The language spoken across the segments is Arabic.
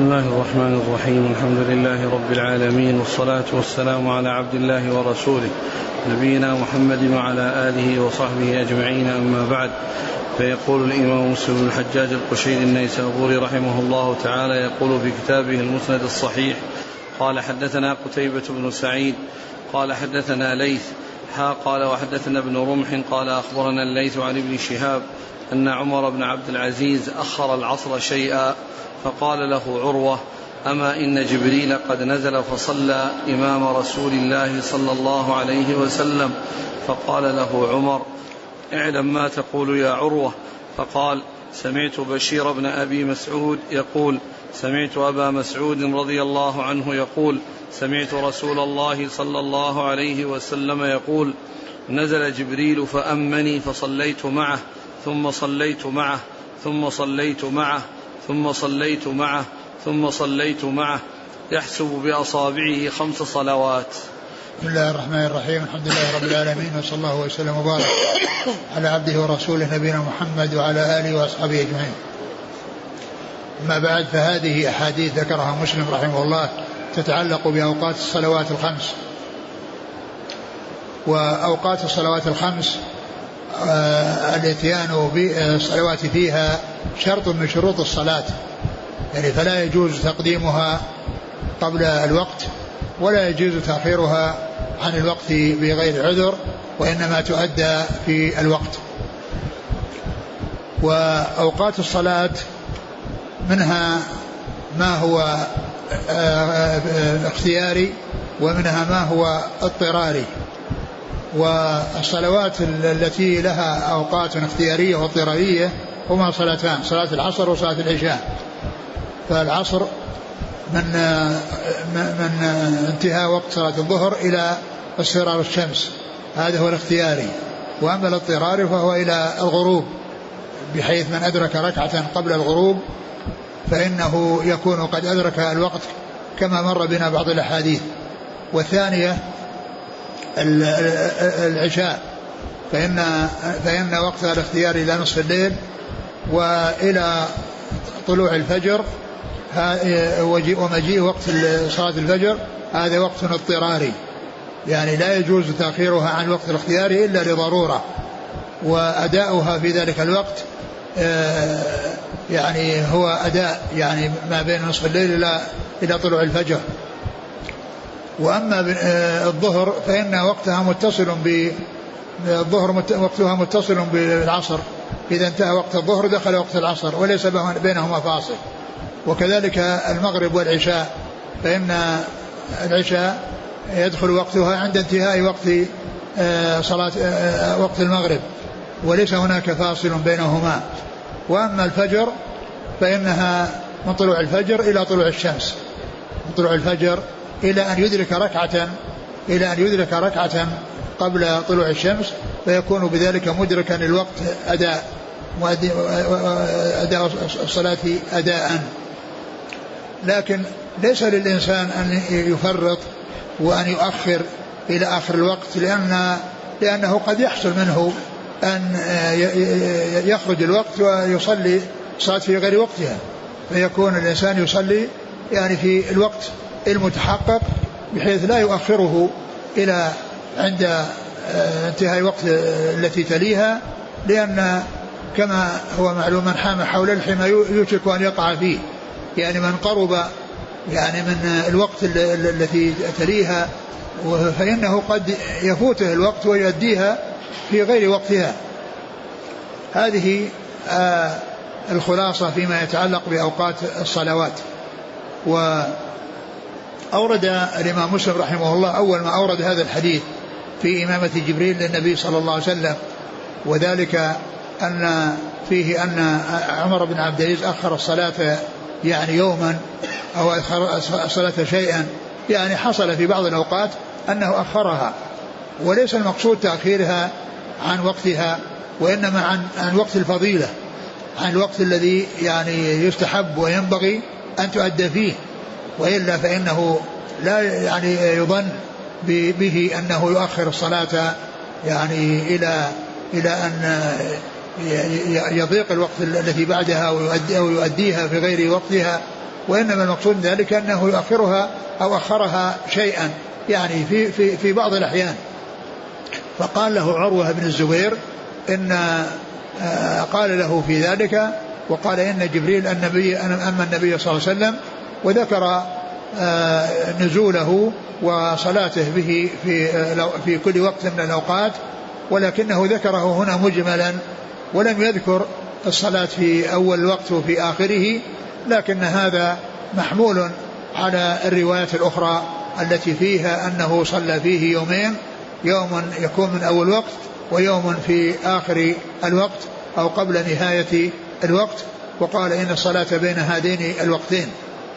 الله الرحمن الرحيم. الحمد لله رب العالمين، والصلاة والسلام على عبد الله ورسوله نبينا محمد وعلى آله وصحبه أجمعين، أما بعد. فيقول الإمام مسلم بن الحجاج القشيري النيسابوري رحمه الله تعالى، يقول في كتابه المسند الصحيح: قال حدثنا قتيبة بن سعيد قال حدثنا ليث قال وحدثنا ابن رمح قال أخبرنا الليث عن ابن شهاب أن عمر بن عبد العزيز أخر العصر شيئا، فقال له عروة: أما إن جبريل قد نزل فصلى إمام رسول الله صلى الله عليه وسلم. فقال له عمر: اعلم ما تقول يا عروة. فقال: سمعت بشير بن أبي مسعود يقول: سمعت أبا مسعود رضي الله عنه يقول: سمعت رسول الله صلى الله عليه وسلم يقول: نزل جبريل فأمني فصليت معه ثم صليت معه ثم صليت معه ثم صليت معه ثم صليت معه يحسب بأصابعه 5 صلوات. بسم الله الرحمن الرحيم. الحمد لله رب العالمين، وصلى الله وسلم وبارك على عبده ورسوله نبينا محمد وعلى آله وأصحابه أجمعين. أما بعد، فهذه أحاديث ذكرها مسلم رحمه الله تتعلق بأوقات الصلوات الخمس. وأوقات الصلوات الخمس الاتيان بالصلوات فيها شرط من شروط الصلاة، يعني فلا يجوز تقديمها قبل الوقت ولا يجوز تأخيرها عن الوقت بغير عذر، وإنما تؤدى في الوقت. وأوقات الصلاة منها ما هو اختياري ومنها ما هو اضطراري. والصلوات التي لها أوقات اختيارية واضطرارية هما صلاتان: صلاة العصر وصلاة العشاء. فالعصر من انتهاء وقت صلاة الظهر إلى اصفرار الشمس، هذا هو الاختياري. وأما الاضطراري فهو إلى الغروب، بحيث من أدرك ركعة قبل الغروب فإنه يكون قد أدرك الوقت كما مر بنا بعض الأحاديث. والثانية العشاء، فإن وقتها الاختياري إلى نصف الليل وإلى طلوع الفجر، ومجيء وقت صلاة الفجر هذا وقت اضطراري، يعني لا يجوز تأخيرها عن الوقت الاختياري إلا لضرورة، وأداؤها في ذلك الوقت يعني هو أداء يعني ما بين نصف الليل إلى طلوع الفجر. وأما الظهر فإن وقتها وقتها متصل بالعصر، إذا انتهى وقت الظهر دخل وقت العصر وليس بينهما فاصل. وكذلك المغرب والعشاء، فإن العشاء يدخل وقتها عند انتهاء وقت المغرب وليس هناك فاصل بينهما. وأما الفجر فإنها من طلوع الفجر إلى طلوع الشمس، من طلوع الفجر إلى أن يدرك ركعة قبل طلوع الشمس، فيكون بذلك مدركا الوقت أداء الصلاة أداء. لكن ليس للإنسان أن يفرط وأن يؤخر إلى آخر الوقت، لأنه قد يحصل منه أن يخرج الوقت ويصلي صلاة في غير وقتها، فيكون الإنسان يصلي يعني في الوقت المتحقق بحيث لا يؤخره إلى عند انتهاء الوقت التي تليها، لأن كما هو معلوم من حام حول الحمى يوشك أن يقع فيه، يعني من قرب يعني من الوقت التي تليها فإنه قد يفوته الوقت ويؤديها في غير وقتها. هذه الخلاصة فيما يتعلق بأوقات الصلوات. وأورد الإمام مسلم رحمه الله أول ما أورد هذا الحديث في إمامة جبريل للنبي صلى الله عليه وسلم، وذلك أن فيه أن عمر بن عبد العزيز أخر الصلاة يعني يوما أو أخر الصلاة شيئا، يعني حصل في بعض الأوقات أنه أخرها، وليس المقصود تأخيرها عن وقتها، وإنما عن وقت الفضيلة، عن الوقت الذي يعني يستحب وينبغي أن تؤدى فيه، وإلا فإنه لا يعني يظن به أنه يؤخر الصلاة يعني إلى أن يضيق الوقت الذي بعدها ويؤديها في غير وقتها، وإنما المقصود ذلك أنه يؤخرها أو أخرها شيئا يعني في بعض الأحيان. فقال له عروة بن الزبير قال له في ذلك وقال إن جبريل أما النبي صلى الله عليه وسلم وذكر نزوله وصلاته به في كل وقت من الأوقات، ولكنه ذكره هنا مجملا ولم يذكر الصلاة في أول الوقت وفي آخره، لكن هذا محمول على الروايات الأخرى التي فيها أنه صلى فيه يومين، يوم يكون من أول وقت ويوم في آخر الوقت أو قبل نهاية الوقت. وقال إن الصلاة بين هذين الوقتين.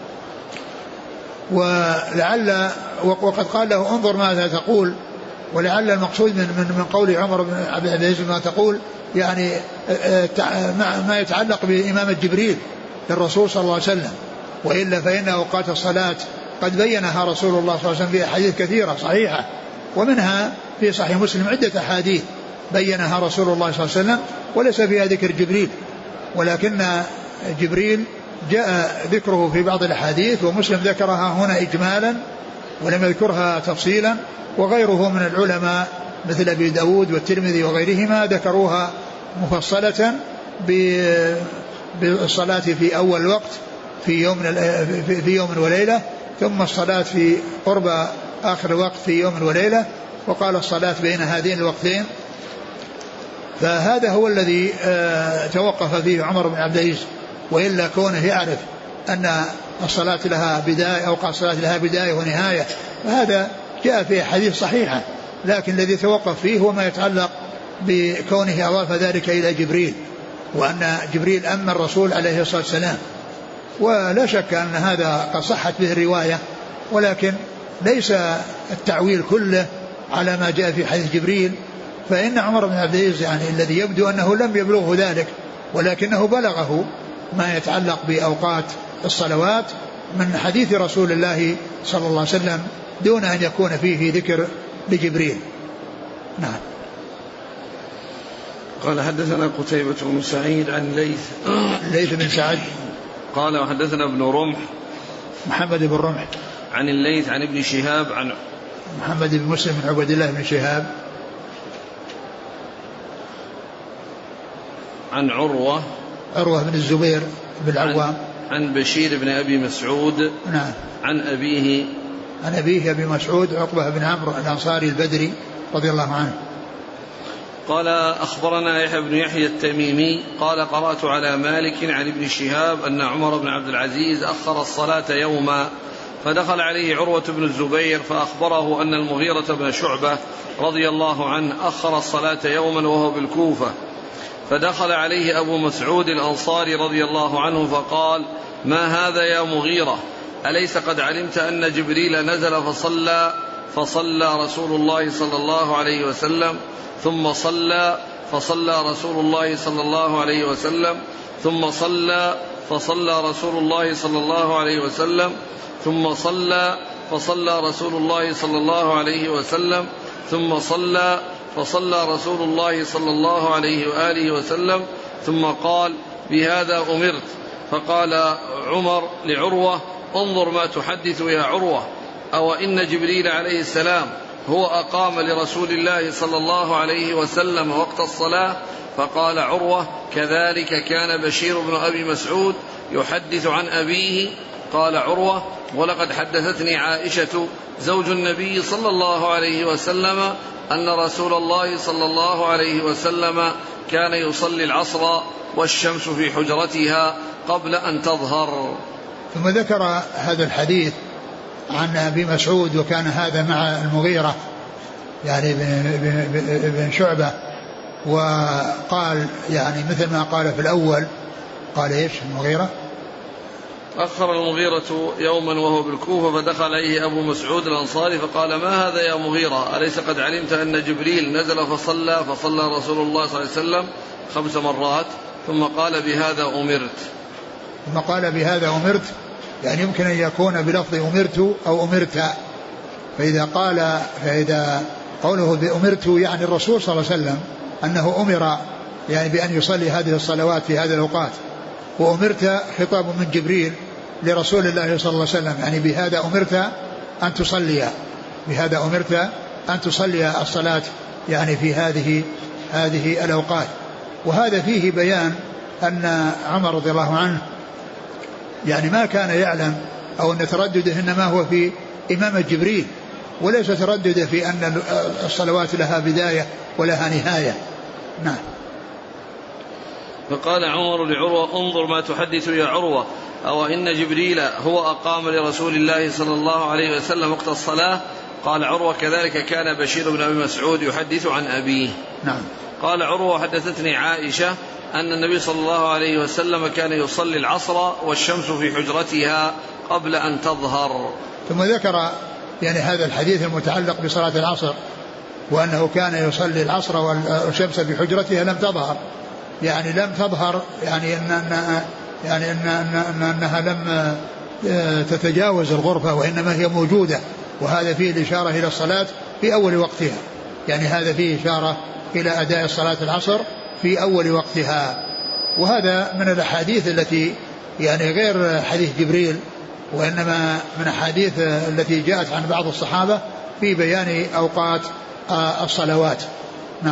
وقد قال له انظر ماذا تقول، ولعل المقصود من قول عمر بن عبد العزيز ما تقول يعني ما يتعلق بإمامة جبريل للرسول صلى الله عليه وسلم، وإلا فإن أوقات الصلاة قد بينها رسول الله صلى الله عليه وسلم في أحاديث كثيرة صحيحة، ومنها في صحيح مسلم عدة أحاديث بينها رسول الله صلى الله عليه وسلم وليس فيها ذكر جبريل، ولكن جبريل جاء ذكره في بعض الأحاديث، ومسلم ذكرها هنا إجمالا ولم يذكرها تفصيلا، وغيره من العلماء مثل أبي داود والترمذي وغيرهما ذكروها مفصلة بالصلاة في أول وقت في يوم وليلة، ثم الصلاة في قرب آخر الوقت في يوم وليلة، وقال الصلاة بين هذين الوقتين. فهذا هو الذي توقف فيه عمر بن عبد العزيز، وإلا كونه يعرف أن الصلاة لها بداية أو الصلاة لها بداية ونهاية فهذا جاء في حديث صحيحة، لكن الذي توقف فيه هو ما يتعلق بكونه أضاف ذلك إلى جبريل، وأن جبريل أما الرسول عليه الصلاة والسلام. ولا شك أن هذا قد صحت به الرواية، ولكن ليس التعويل كله على ما جاء في حديث جبريل، فإن عمر بن عبد العزيز يعني الذي يبدو أنه لم يبلغه ذلك، ولكنه بلغه ما يتعلق بأوقات الصلوات من حديث رسول الله صلى الله عليه وسلم دون أن يكون فيه ذكر لجبريل. نعم. قال حدثنا قتيبة بن سعيد عن ليث بن سعد قال وحدثنا ابن رمح محمد بن رمح عن الليث عن ابن شهاب عن محمد بن مسلم بن عبد الله بن شهاب عن عروة بن الزبير بن العوام عن بشير بن أبي مسعود نعم عن أبيه أبي مسعود عقبة بن عمرو الأنصاري البدري رضي الله عنه قال أخبرنا يحيى بن يحيى التميمي قال قرأت على مالك عن ابن شهاب أن عمر بن عبد العزيز أخر الصلاة يوما، فدخل عليه عروة بن الزبير فأخبره أن المغيرة بن شعبة رضي الله عنه أخر الصلاة يوما وهو بالكوفة، فدخل عليه أبو مسعود الأنصاري رضي الله عنه فقال: ما هذا يا مغيرة؟ أليس قد علمت أن جبريل نزل فصلى رسول الله صلى الله عليه وسلم ثم صلى فصلى رسول الله صلى الله عليه وسلم ثم صلى فصلى رسول الله صلى الله عليه وسلم ثم صلى فصلى رسول الله صلى الله عليه وسلم ثم صلى فصلى رسول الله صلى الله عليه وآله وسلم ثم قال: بهذا أمرت. فقال عمر لعروة: انظر ما تحدث يا عروة، أو إن جبريل عليه السلام هو أقام لرسول الله صلى الله عليه وسلم وقت الصلاة؟ فقال عروة: كذلك كان بشير بن أبي مسعود يحدث عن أبيه. قال عروة: ولقد حدثتني عائشة زوج النبي صلى الله عليه وسلم أن رسول الله صلى الله عليه وسلم كان يصلي العصر والشمس في حجرتها قبل أن تظهر. ثم ذكر هذا الحديث عن أبي مسعود، وكان هذا مع المغيرة يعني بن شعبة، وقال يعني مثل ما قال في الأول، قال إيش المغيرة؟ أخر المغيرة يوما وهو بالكوفة فدخل عليه أبو مسعود الأنصاري فقال: ما هذا يا مغيرة؟ أليس قد علمت أن جبريل نزل فصلى رسول الله صلى الله عليه وسلم 5 مرات ثم قال: بهذا أمرت. ثم قال: بهذا أمرت، يعني يمكن أن يكون بلفظ أمرت أو أمرت، فإذا قوله بأمرت يعني الرسول صلى الله عليه وسلم أنه أمر يعني بأن يصلي هذه الصلوات في هذه الأوقات، وأمرت خطاب من جبريل لرسول الله صلى الله عليه وسلم، يعني بهذا أمرت أن تصلي، بهذا أمرت أن تصلي الصلاة يعني في هذه الأوقات. وهذا فيه بيان أن عمر رضي الله عنه يعني ما كان يعلم أو أن تردده إنما هو في إمامة جبريل، وليس تردده في أن الصلوات لها بداية ولها نهاية. نعم. فقال عمر لعروة: انظر ما تحدث يا عروة، أو إن جبريل هو أقام لرسول الله صلى الله عليه وسلم وقت الصلاة؟ قال عروة: كذلك كان بشير بن أبي مسعود يحدث عن أبيه. نعم. قال عروة: حدثتني عائشة أن النبي صلى الله عليه وسلم كان يصلي العصر والشمس في حجرتها قبل أن تظهر. ثم ذكر يعني هذا الحديث المتعلق بصلاة العصر، وأنه كان يصلي العصر والشمس في حجرتها لم تظهر، يعني لم تظهر يعني أنها لم تتجاوز الغرفة، وإنما هي موجودة، وهذا فيه الإشارة إلى الصلاة في أول وقتها، يعني هذا فيه إشارة إلى أداء صلاة العصر في أول وقتها. وهذا من الأحاديث التي يعني غير حديث جبريل، وإنما من أحاديث التي جاءت عن بعض الصحابة في بيان أوقات الصلوات. نعم.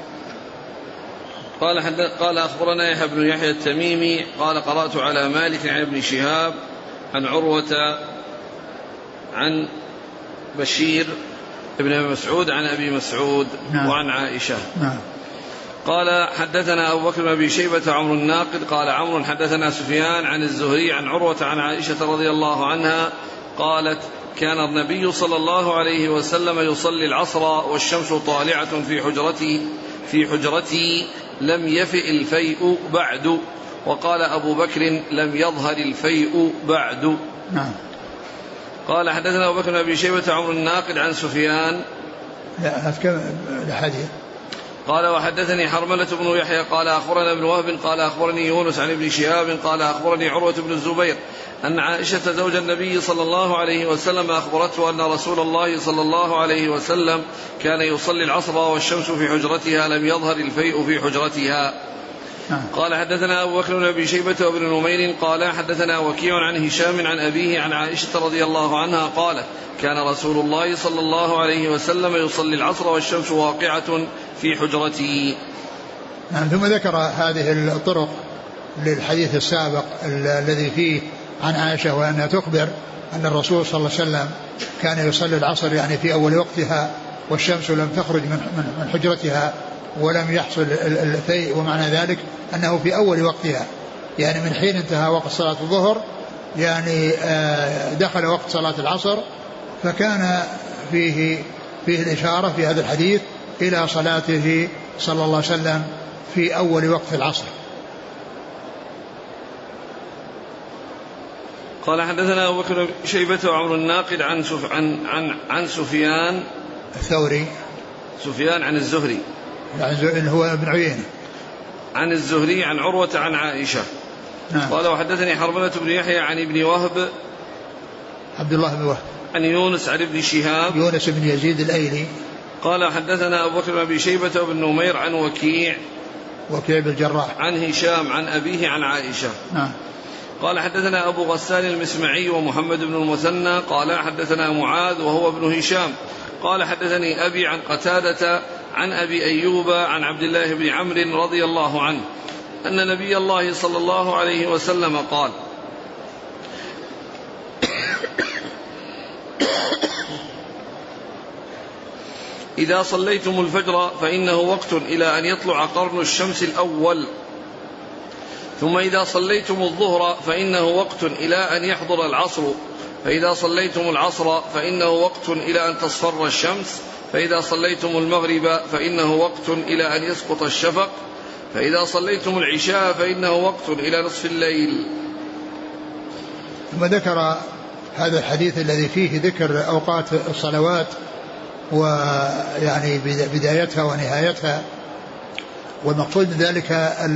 قال أخبرنا يحيى بن يحيى التميمي قال قرأت على مالك عن ابن شهاب عن عروة عن بشير ابن أبي مسعود عن أبي مسعود. نعم. وعن عائشة. نعم. قال حدثنا أبو بكر بن أبي شيبة عمرو الناقد قال عمرو حدثنا سفيان عن الزهري عن عروة عن عائشة رضي الله عنها قالت: كان النبي صلى الله عليه وسلم يصلي العصر والشمس طالعة في حجرتي لم يفئ الفيء بعد. وقال أبو بكر: لم يظهر الفيء بعد. نعم. قال حدثنا أبو بكر بن أبي شيبة عمرو الناقد عن سفيان. لا الحديث. قال وحدثني حرملة بن يحيى قال أخبرنا ابن وهب قال أخبرني يونس عن ابن شهاب قال أخبرني عروة بن الزبير أن عائشة زوج النبي صلى الله عليه وسلم أخبرته أن رسول الله صلى الله عليه وسلم كان يصلي العصر والشمس في حجرتها لم يظهر الفيء في حجرتها. قال حدثنا أبو بكر بن أبي شيبة وابن نمير قال حدثنا وكيع عن هشام عن أبيه عن عائشة رضي الله عنها قالت: كان رسول الله صلى الله عليه وسلم يصلي العصر والشمس واقعة في حجرته. ثم ذكر هذه الطرق للحديث السابق الذي فيه عن عائشة وأنها تخبر أن الرسول صلى الله عليه وسلم كان يصلي العصر يعني في أول وقتها والشمس لم تخرج من حجرتها ولم يحصل الفيء، ومعنى ذلك أنه في أول وقتها يعني من حين انتهى وقت صلاة الظهر يعني دخل وقت صلاة العصر، فكان فيه الإشارة في هذا الحديث إلى صلاته صلى الله عليه وسلم في أول وقت العصر. قال حدثنا أبو بكر شيبة وعمر الناقد عن سفيان الثوري سفيان عن الزهري اللي هو ابن عيينة عن الزهري عن عروة عن عائشة. نعم. قال وحدثني حرملة بن يحيى عن ابن وهب عبد الله بن وهب عن يونس عن ابن شهاب يونس بن يزيد الأيلي قال حدثنا أبو بكر بن أبي شيبة وابن نمير عن وكيع بن الجراح عن هشام عن أبيه عن عائشة. نعم. قال حدثنا أبو غسان المسمعي ومحمد بن المثنى قال حدثنا معاذ وهو ابن هشام قال حدثني أبي عن قتادة عن أبي أيوب عن عبد الله بن عمرو رضي الله عنه أن نبي الله صلى الله عليه وسلم قال: إذا صليتم الفجر فإنه وقت إلى أن يطلع قرن الشمس الأول، ثم إذا صليتم الظهر فإنه وقت إلى أن يحضر العصر، فإذا صليتم العصر فإنه وقت إلى أن تصفر الشمس، فإذا صليتم المغرب فإنه وقت إلى أن يسقط الشفق، فإذا صليتم العشاء فإنه وقت إلى نصف الليل. ثم ذكر هذا الحديث الذي فيه ذكر أوقات الصلوات ويعني بدايتها ونهايتها، والمقصود من ذلك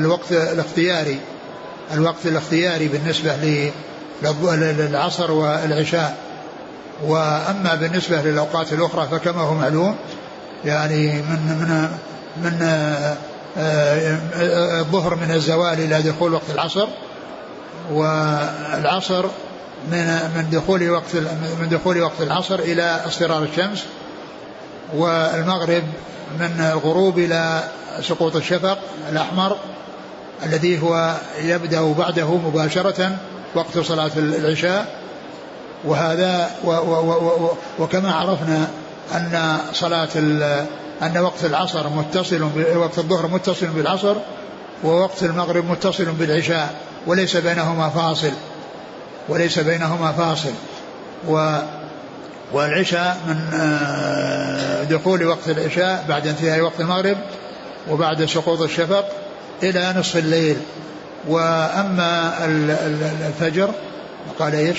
الوقت الاختياري بالنسبة للعصر والعشاء. وأما بالنسبة للأوقات الأخرى فكما هو معلوم يعني من الظهر من الزوال إلى دخول وقت العصر، والعصر من دخول وقت العصر إلى اصفرار الشمس، والمغرب من الغروب إلى سقوط الشفق الأحمر الذي هو يبدأ بعده مباشرة وقت صلاة العشاء. وهذا وكما عرفنا أن وقت العصر وقت الظهر متصل بالعصر، ووقت المغرب متصل بالعشاء، وليس بينهما فاصل. والعشاء من دخول وقت العشاء بعد انتهاء وقت المغرب وبعد سقوط الشفق إلى نصف الليل. وأما الفجر قال ايش؟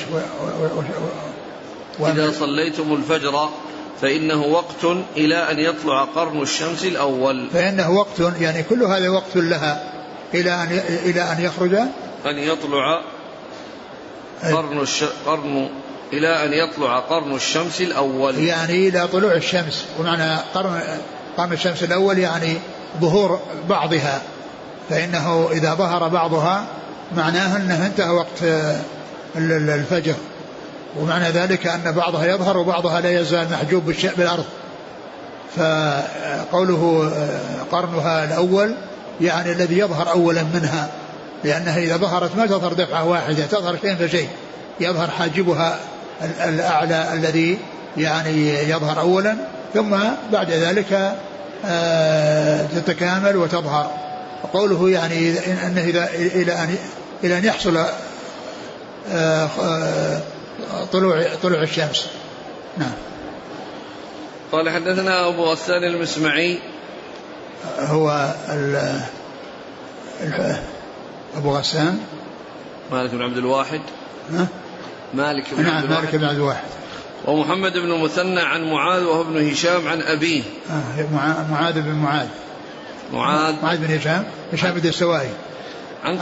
إذا صليتم الفجر فإنه وقت إلى أن يطلع قرن الشمس الأول. فإنه وقت، يعني كل هذا وقت لها إلى أن يخرج، أن يطلع إلى أن يطلع قرن الشمس الأول، يعني إلى طلوع الشمس. ومعنى قرن الشمس الأول يعني ظهور بعضها، فإنه إذا ظهر بعضها معناه أنه انتهى وقت الفجر. ومعنى ذلك أن بعضها يظهر وبعضها لا يزال محجوب بالأرض. فقوله قرنها الأول يعني الذي يظهر أولا منها، لأنها إذا ظهرت ما تظهر دفعة واحدة، تظهر شيء فشيء، يظهر حاجبها الأعلى الذي يعني يظهر أولا، ثم بعد ذلك تتكامل وتظهر. وقوله يعني أنه إلى أن يحصل طلوع الشمس. نعم. قال حدثنا أبو غسان المسمعي، هو أبو غسان مالك بن عبد الواحد. مالك بن عبد الواحد. ومحمد بن المثنى عن معاذ وهو ابن هشام عن أبيه. معاذ بن هشام الدستوائي. عن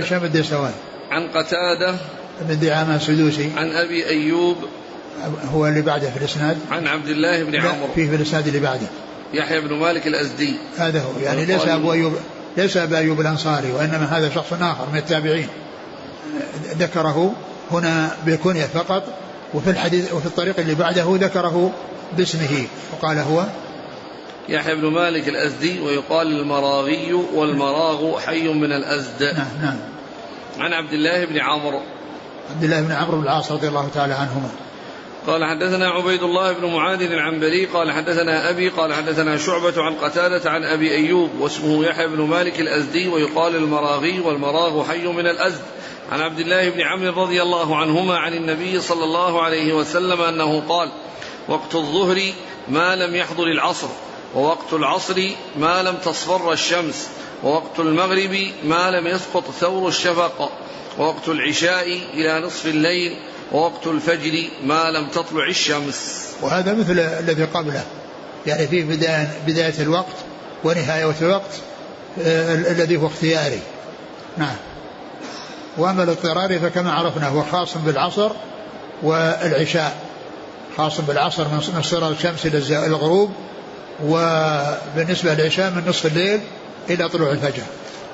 قتادة بن دعامة السدوسي. عن أبي أيوب هو اللي بعده في الإسناد. عن عبد الله بن عمرو في الإسناد اللي بعده يحيى بن مالك الأزدي. هذا هو، يعني ليس أبو أيوب الأنصاري، وإنما هذا شخص آخر من التابعين، ذكره هنا بالكنية فقط، وفي الحديث وفي الطريق اللي بعده ذكره باسمه وقال هو يحيى بن مالك الأزدي، ويقال المراغي، والمراغ حي من الأزد. نعم. عن عبد الله بن عمرو بن العاص رضي الله تعالى عنهما قال حدثنا عبيد الله بن معاذ العنبري قال حدثنا أبي قال حدثنا شعبة عن قتادة عن أبي أيوب واسمه يحيى بن مالك الأزدي، ويقال المراغي، والمراغ حي من الأزد. عن عبد الله بن عمرو رضي الله عنهما عن النبي صلى الله عليه وسلم أنه قال: وقت الظهر ما لم يحضر العصر، ووقت العصر ما لم تصفر الشمس، ووقت المغرب ما لم يسقط ثور الشفق، ووقت العشاء إلى نصف الليل، ووقت الفجر ما لم تطلع الشمس. وهذا مثل الذي قبله، يعني في بداية الوقت ونهاية الوقت الذي هو اختياري. نعم. وأما الاضطراري فكما عرفنا هو خاص بالعصر والعشاء، خاص بالعصر من اصفرار الشمس إلى الغروب، وبالنسبة للعشاء من نصف الليل إلى طلوع الفجر.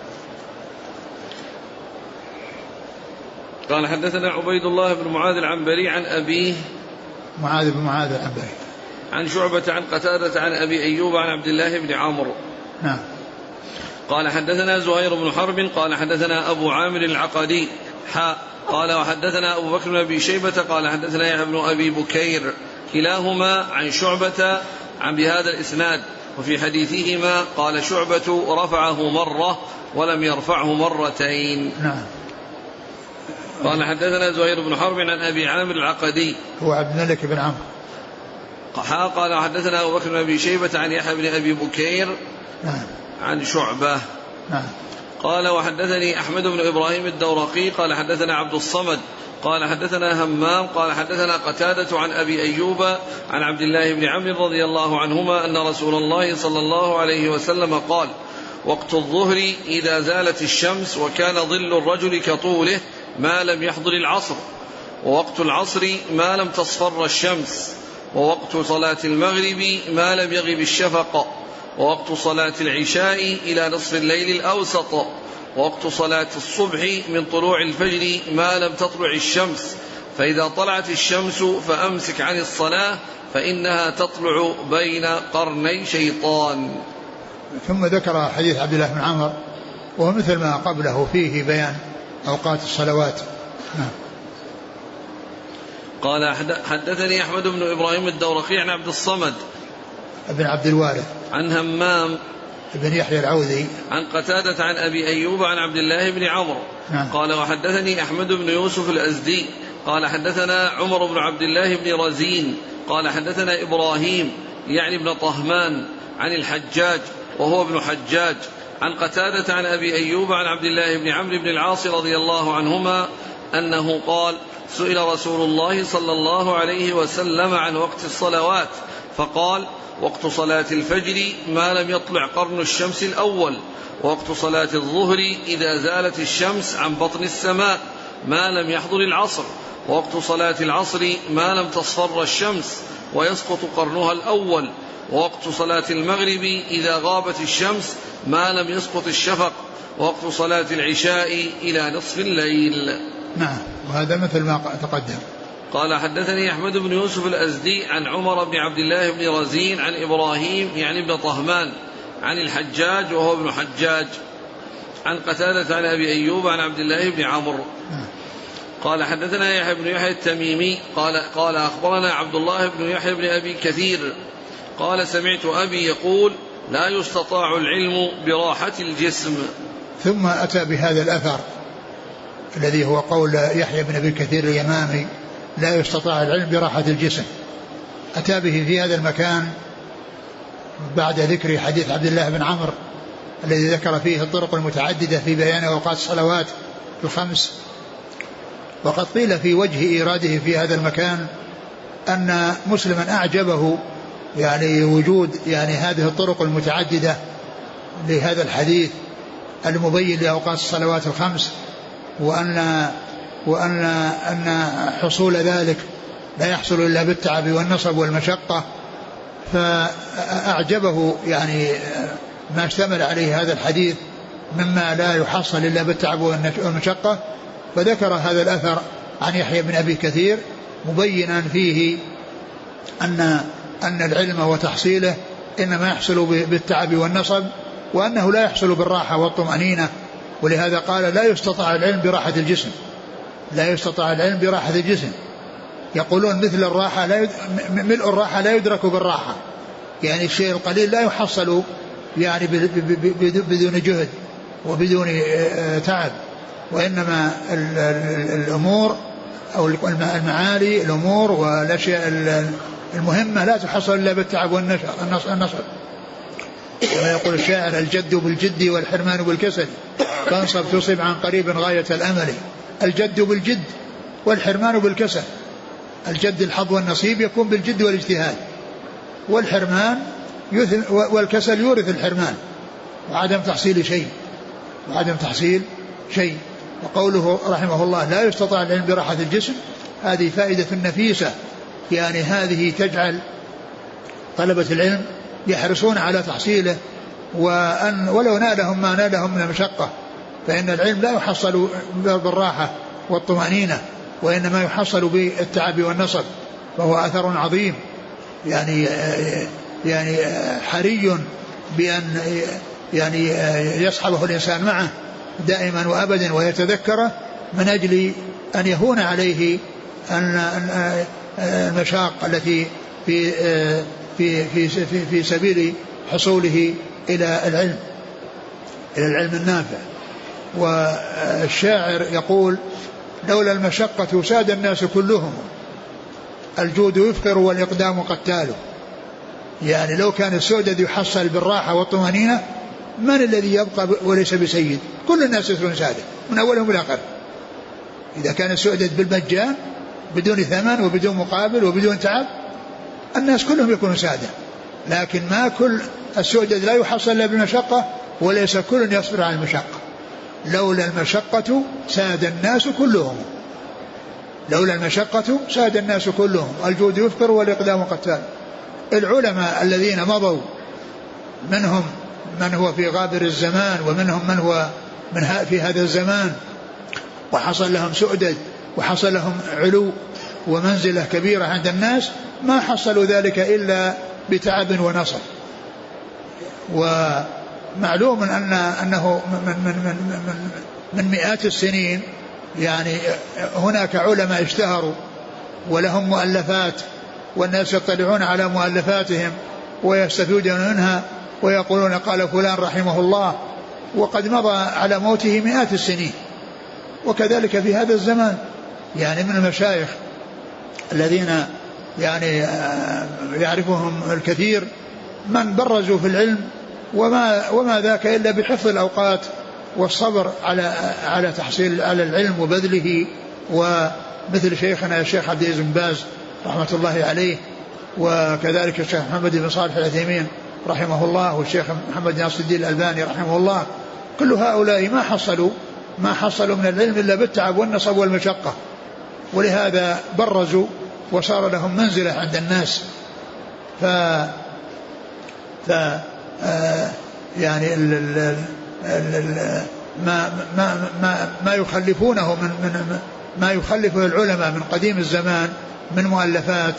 قال حدثنا عبيد الله بن معاذ العنبري عن أبيه معاذ بن معاذ العنبري عن شعبة عن قتادة عن أبي أيوب عن عبد الله بن عمرو. نعم. قال حدثنا زهير بن حرب قال حدثنا أبو عامر العقدي قال وحدثنا أبو بكر بن أبي شيبة قال حدثنا يحيى بن أبي بكير كلاهما عن شعبة عن بهذا الإسناد، وفي حديثهما قال شعبة رفعه مرة ولم يرفعه مرتين. نعم. قال حدثنا زهير بن حرب عن أبي عامر العقدي هو عبد الملك بن عمرو. قال حدثنا أبو بكر بن أبي شيبة عن يحيى بن أبي بكير عن شعبة. قال وحدثني أحمد بن إبراهيم الدورقي قال حدثنا عبد الصمد قال حدثنا همام قال حدثنا قتادة عن أبي أيوب عن عبد الله بن عمرو رضي الله عنهما أن رسول الله صلى الله عليه وسلم قال: وقت الظهر إذا زالت الشمس وكان ظل الرجل كطوله ما لم يحضر العصر، ووقت العصر ما لم تصفر الشمس، ووقت صلاة المغرب ما لم يغب الشفق، ووقت صلاة العشاء إلى نصف الليل الأوسط، ووقت صلاة الصبح من طلوع الفجر ما لم تطلع الشمس، فإذا طلعت الشمس فأمسك عن الصلاة فإنها تطلع بين قرني شيطان. ثم ذكر حديث عبد الله بن عمر وهو مثل ما قبله فيه بيان أوقات الصلوات. قال حدثني أحمد بن إبراهيم الدورقي عن عبد الصمد بن عبد الوارث عن همام بن يحيى العوذي عن قتادة عن أبي أيوب عن عبد الله بن عمرو قال وحدثني أحمد بن يوسف الأزدي قال حدثنا عمر بن عبد الله بن رزين قال حدثنا إبراهيم يعني ابن طهمان عن الحجاج وهو ابن حجاج عن قتادة عن أبي أيوب عن عبد الله بن عمرو بن العاص رضي الله عنهما أنه قال سئل رسول الله صلى الله عليه وسلم عن وقت الصلوات فقال وقت صلاة الفجر ما لم يطلع قرن الشمس الأول، ووقت صلاة الظهر إذا زالت الشمس عن بطن السماء ما لم يحضر العصر، ووقت صلاة العصر ما لم تصفر الشمس ويسقط قرنها الأول، ووقت صلاة المغرب إذا غابت الشمس ما لم يسقط الشفق، ووقت صلاة العشاء إلى نصف الليل. نعم، وهذا مثل ما تقدم. قال حدثني أحمد بن يوسف الأزدي عن عمر بن عبد الله بن رزين عن إبراهيم يعني ابن طهمان عن الحجاج وهو ابن حجاج عن قتادة عن أبي أيوب عن عبد الله بن عمرو قال حدثنا يحيى بن يحيى التميمي قال أخبرنا عبد الله بن يحيى بن أبي كثير قال سمعت أبي يقول لا يستطاع العلم براحة الجسم. ثم أتى بهذا الأثر الذي هو قول يحيى بن أبي كثير اليمامي لا يستطاع العلم براحة الجسم، أتى به في هذا المكان بعد ذكر حديث عبد الله بن عمرو الذي ذكر فيه الطرق المتعددة في بيان أوقات الصلوات الخمس. وقد قيل في وجه إيراده في هذا المكان أن مسلما أعجبه يعني وجود يعني هذه الطرق المتعددة لهذا الحديث المبين لأوقات الصلوات الخمس، وأن حصول ذلك لا يحصل إلا بالتعب والنصب والمشقة، فأعجبه يعني ما اشتمل عليه هذا الحديث مما لا يحصل إلا بالتعب والمشقة، فذكر هذا الأثر عن يحيى بن أبي كثير مبينا فيه أن العلم وتحصيله إنما يحصل بالتعب والنصب، وأنه لا يحصل بالراحة والطمأنينة، ولهذا قال لا يستطاع العلم براحة الجسم، لا يستطاع العلم براحة الجسم. يقولون مثل الراحة ملء الراحة لا يدرك بالراحة، يعني الشيء القليل لا يحصل يعني بدون جهد وبدون تعب، وإنما الأمور أو المعالي الأمور والأشياء المهمة لا تحصل إلا بالتعب والنصب. كما يقول الشاعر الجد بالجد والحرمان بالكسل فانصب تصب عن قريب غاية الأمل. الجد بالجد والحرمان بالكسل، الجد الحظ والنصيب يكون بالجد والاجتهاد، والحرمان والكسل يورث الحرمان وعدم تحصيل شيء. وقوله رحمه الله لا يستطاع العلم براحة الجسم، هذه فائدة نفيسة، يعني هذه تجعل طلبة العلم يحرصون على تحصيله، ولو نالهم ما نالهم من المشقة، فإن العلم لا يحصل بالراحة والطمأنينة، وإنما يحصل بالتعب والنصب، وهو أثر عظيم. يعني حري بأن يعني يصحبه الإنسان معه دائما وأبدا ويتذكره، من أجل أن يهون عليه أن المشاق التي في سبيل حصوله إلى العلم النافع. والشاعر يقول لولا المشقة ساد الناس كلهم، الجود يفقر والإقدام قتاله. يعني لو كان السؤدد يحصل بالراحة والطمأنينة من الذي يبقى وليس بسيد؟ كل الناس يصيرون سادة من أولهم إلى آخرهم. إذا كان السؤدد بالمجان بدون ثمن وبدون مقابل وبدون تعب الناس كلهم يكونون سادة، لكن ما كل السؤدد لا يحصل إلا بالمشقة، وليس كل يصبر على المشقة. لولا المشقة ساد الناس كلهم، لولا المشقة ساد الناس كلهم، الجود يفقر والإقدام قتال. العلماء الذين مضوا منهم من هو في غابر الزمان، ومنهم من هو في هذا الزمان وحصل لهم سؤدد وحصل لهم علو ومنزلة كبيرة عند الناس ما حصلوا ذلك إلا بتعب ونصر. ومعلوم أنه من مئات السنين يعني هناك علماء اشتهروا ولهم مؤلفات والناس يطلعون على مؤلفاتهم ويستفيدون منها ويقولون قال فلان رحمه الله، وقد مضى على موته مئات السنين. وكذلك في هذا الزمان يعني من المشايخ الذين يعني يعرفهم الكثير من برزوا في العلم وما ذاك إلا بحفظ الأوقات والصبر على تحصيل على العلم وبذله، ومثل شيخنا الشيخ عبد العزيز بن باز رحمة الله عليه، وكذلك الشيخ محمد بن صالح العثيمين رحمه الله، والشيخ محمد ناصر الدين الألباني رحمه الله. كل هؤلاء ما حصلوا من العلم إلا بالتعب والنصب والمشقة، ولهذا برزوا وصار لهم منزلة عند الناس. يعني ما يخلفونه ما يخلفه العلماء من قديم الزمان من مؤلفات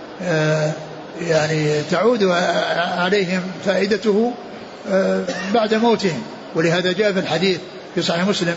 يعني تعود عليهم فائدته بعد موتهم. ولهذا جاء في الحديث في صحيح مسلم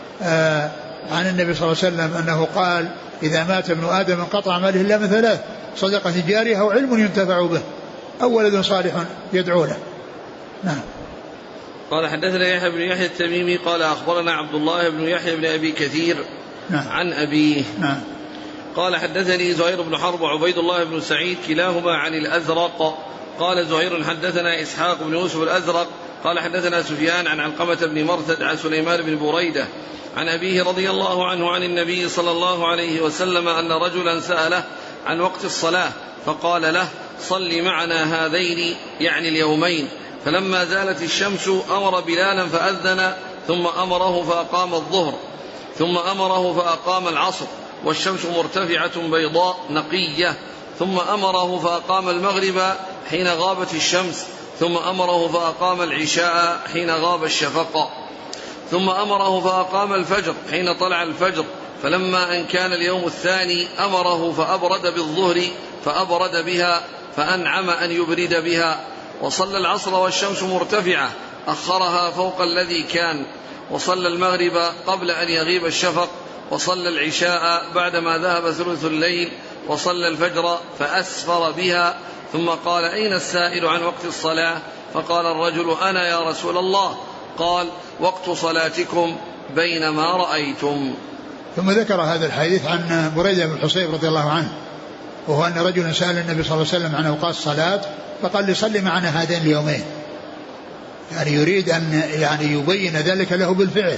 عن النبي صلى الله عليه وسلم أنه قال إذا مات ابن آدم انقطع عمله إلا من ثلاث: صدقة جارية أو علم ينتفع به أو ولد صالح يدعو له. نعم. قال حدثنا يحيى بن يحيى التميمي قال أخبرنا عبد الله بن يحيى بن أبي كثير نعم. عن أبيه نعم. قال حدثني زهير بن حرب وعبيد الله بن سعيد كلاهما عن الأزرق قال زهير حدثنا إسحاق بن يوسف الأزرق قال حدثنا سفيان عن علقمة بن مرثد عن سليمان بن بريدة عن أبيه رضي الله عنه عن النبي صلى الله عليه وسلم أن رجلا سأله عن وقت الصلاة فقال له: صل معنا هذين يعني اليومين. فلما زالت الشمس أمر بلالا فأذن ثم أمره فأقام الظهر ثم أمره فأقام العصر والشمس مرتفعة بيضاء نقية ثم أمره فأقام المغرب حين غابت الشمس ثم أمره فأقام العشاء حين غاب الشفق ثم أمره فأقام الفجر حين طلع الفجر. فلما أن كان اليوم الثاني أمره فأبرد بالظهر فأبرد بها فأنعم أن يبرد بها. وصلى العصر والشمس مرتفعة أخرها فوق الذي كان. وصلى المغرب قبل أن يغيب الشفق. وصلى العشاء بعدما ذهب ثلث الليل. وصلى الفجر فأسفر بها. ثم قال: أين السائل عن وقت الصلاة؟ فقال الرجل: أنا يا رسول الله. قال: وقت صلاتكم بينما رأيتم. ثم ذكر هذا الحديث عن بريدة بن الحصيب رضي الله عنه، وهو أن رجلا سأل النبي صلى الله عليه وسلم عن أوقات الصلاة فقال: لصلي معنا هذين اليومين، يعني يريد أن يعني يبين ذلك له بالفعل،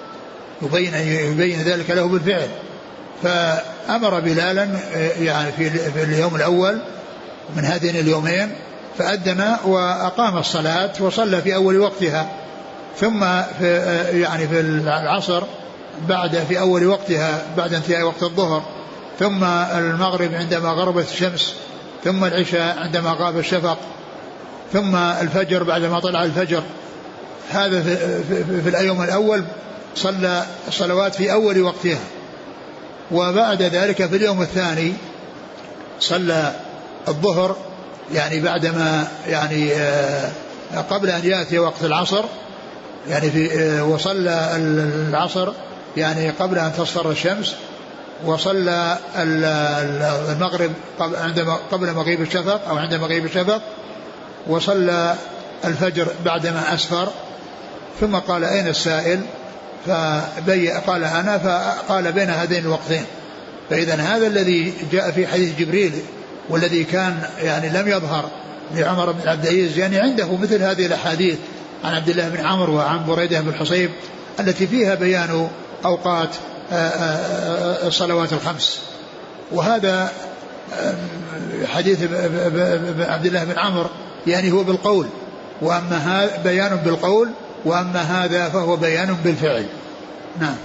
يبين ذلك له بالفعل. فأمر بلالا يعني في اليوم الأول من هذين اليومين فأذن وأقام الصلاة وصلى في أول وقتها، ثم في العصر في أول وقتها بعد انتهاء وقت الظهر، ثم المغرب عندما غربت الشمس، ثم العشاء عندما غاب الشفق، ثم الفجر بعدما طلع الفجر. هذا في اليوم الأول صلى الصلوات في أول وقتها. وبعد ذلك في اليوم الثاني صلى الظهر يعني بعدما يعني قبل أن يأتي وقت العصر، يعني وصلى العصر يعني قبل أن تصفر الشمس. وصلى المغرب قبل مغيب الشفق أو عند مغيب الشفق. وصلى الفجر بعدما أسفر. ثم قال: أين السائل؟ قال: أنا. فقال: بين هذين الوقتين. فإذا هذا الذي جاء في حديث جبريل والذي كان يعني لم يظهر لعمر بن عبد العزيز، يعني عنده مثل هذه الأحاديث عن عبد الله بن عمرو وعن بريدة بن الحصيب التي فيها بيان أوقات الصلوات الخمس. وهذا حديث عبد الله بن عمرو يعني هو بالقول، وأما هذا بيان بالقول، وأما هذا فهو بيان بالفعل. نعم.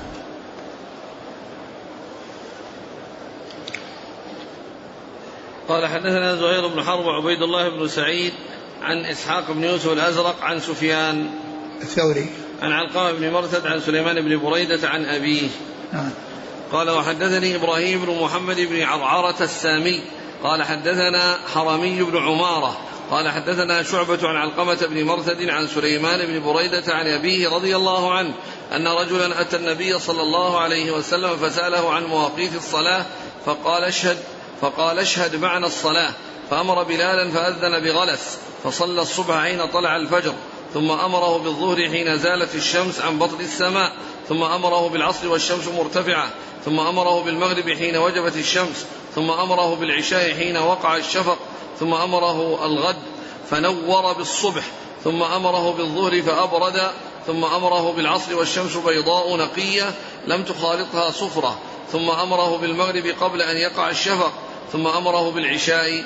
قال حدثنا زهير بن حرب وعبيد الله بن سعيد عن إسحاق بن يوسف الأزرق عن سفيان الثوري عن علقمة بن مرثد عن سليمان بن بريدة عن أبيه. قال وحدثني إبراهيم بن محمد بن عرعرة السامي قال حدثنا حرمي بن عمارة قال حدثنا شعبة عن علقمة بن مرثد عن سليمان بن بريدة عن أبيه رضي الله عنه أن رجلا أتى النبي صلى الله عليه وسلم فسأله عن مواقيت الصلاة فقال اشهد معنا الصلاة، فأمر بلالا فأذن بغلس فصلى الصبح حين طلع الفجر، ثم أمره بالظهر حين زالت الشمس عن بطن السماء، ثم أمره بالعصر والشمس مرتفعة، ثم أمره بالمغرب حين وجبت الشمس، ثم أمره بالعشاء حين وقع الشفق، ثم أمره الغد فنور بالصبح، ثم أمره بالظهر فأبرد، ثم أمره بالعصر والشمس بيضاء نقية لم تخالطها صفرة، ثم أمره بالمغرب قبل أن يقع الشفق، ثم أمره بالعشاء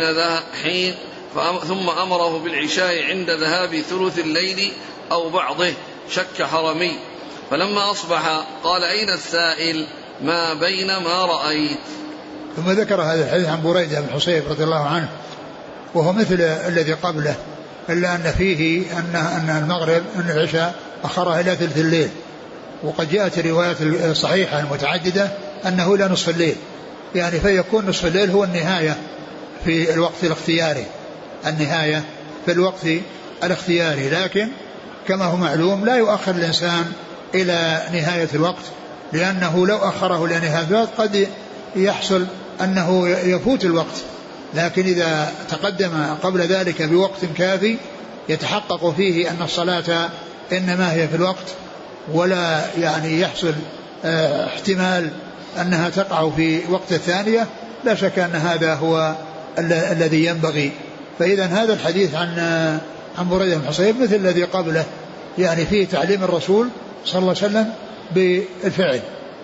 ثم أمره بالعشاء عند ذهاب ثلث الليل أو بعضه. شك حرمي. فلما أصبح قال أين السائل ما بين ما رأيت. ثم ذكر هذا الحديث عن بريدة بن حصيب رضي الله عنه وهو مثل الذي قبله، إلا أن فيه أن المغرب أن العشاء أخرها إلى ثلث الليل، وقد جاءت الروايات الصحيحة المتعددة أنه إلى نصف الليل، يعني فيكون نصف الليل هو النهاية في الوقت الاختياري، النهاية في الوقت الاختياري. لكن كما هو معلوم لا يؤخر الإنسان إلى نهاية الوقت، لأنه لو أخره إلى نهاية الوقت قد يحصل أنه يفوت الوقت، لكن إذا تقدم قبل ذلك بوقت كافي يتحقق فيه أن الصلاة إنما هي في الوقت، ولا يعني يحصل احتمال أنها تقع في وقت الثانية، لا شك أن هذا هو الذي ينبغي. فإذا هذا الحديث عن بريدة بن حصيب مثل الذي قبله، يعني فيه تعليم الرسول صلى الله عليه وسلم بالفعل.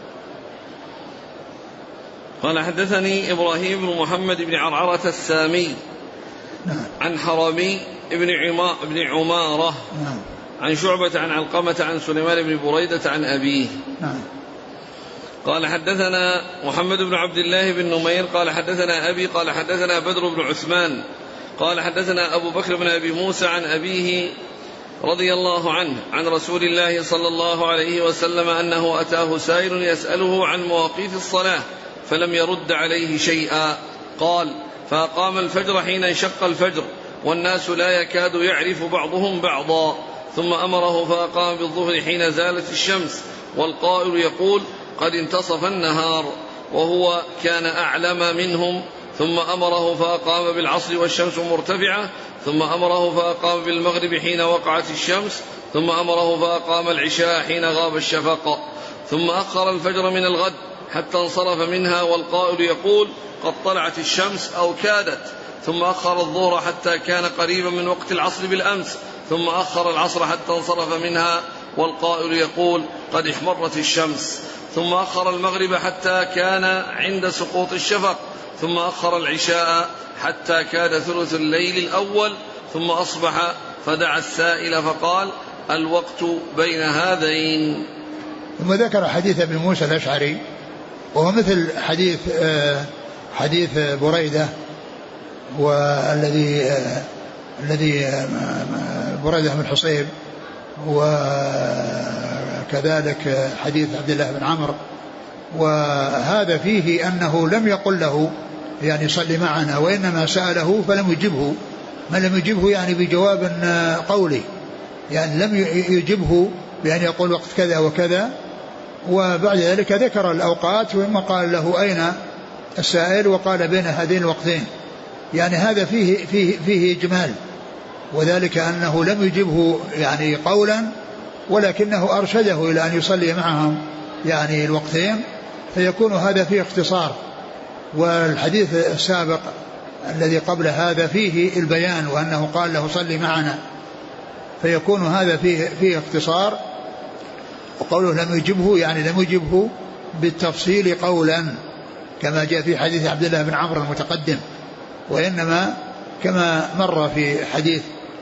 قال حدثني إبراهيم بن محمد بن عرعرة السامي عن حرمي بن عمارة عن شعبة عن علقمة عن سليمان بن بريدة عن أبيه. قال حدثنا محمد بن عبد الله بن نمير قال حدثنا أبي قال حدثنا بدر بن عثمان قال حدثنا أبو بكر بن أبي موسى عن أبيه رضي الله عنه عن رسول الله صلى الله عليه وسلم أنه أتاه سائل يسأله عن مواقيت الصلاة فلم يرد عليه شيئا. قال فأقام الفجر حين انشق الفجر والناس لا يكاد يعرف بعضهم بعضا، ثم أمره فأقام بالظهر حين زالت الشمس والقائل يقول قد انتصف النهار وهو كان أعلم منهم، ثم أمره فأقام بالعصر والشمس مرتفعة، ثم أمره فأقام بالمغرب حين وقعت الشمس، ثم أمره فأقام العشاء حين غاب الشفق، ثم أخر الفجر من الغد حتى انصرف منها والقائل يقول قد طلعت الشمس أو كادت، ثم أخر الظهر حتى كان قريبا من وقت العصر بالأمس، ثم أخر العصر حتى انصرف منها والقائل يقول قد احمرت الشمس، ثم أخر المغرب حتى كان عند سقوط الشفق، ثم أخر العشاء حتى كاد ثلث الليل الأول، ثم أصبح فدعا السائل فقال الوقت بين هذين. ثم ذكر حديث ابن موسى الأشعري وهو مثل حديث بريدة، والذي بريدة بن حصيب، وكذلك حديث عبد الله بن عمرو. وهذا فيه أنه لم يقل له يعني صل معنا، وإنما سأله فلم يجبه، ما لم يجبه يعني بجواب قولي، يعني لم يجبه بأن يقول وقت كذا وكذا. وبعد ذلك ذكر الأوقات ثم قال له أين السائل، وقال بين هذين الوقتين، يعني هذا فيه إجمال، وذلك أنه لم يجبه يعني قولا، ولكنه أرشده إلى أن يصلي معهم يعني الوقتين، فيكون هذا فيه اختصار. والحديث السابق الذي قبل هذا فيه البيان، وأنه قال له صلي معنا، فيكون هذا فيه اختصار. وقوله لم يجبه يعني لم يجبه بالتفصيل قولا كما جاء في حديث عبد الله بن عمرو المتقدم، وإنما كما مر في حديث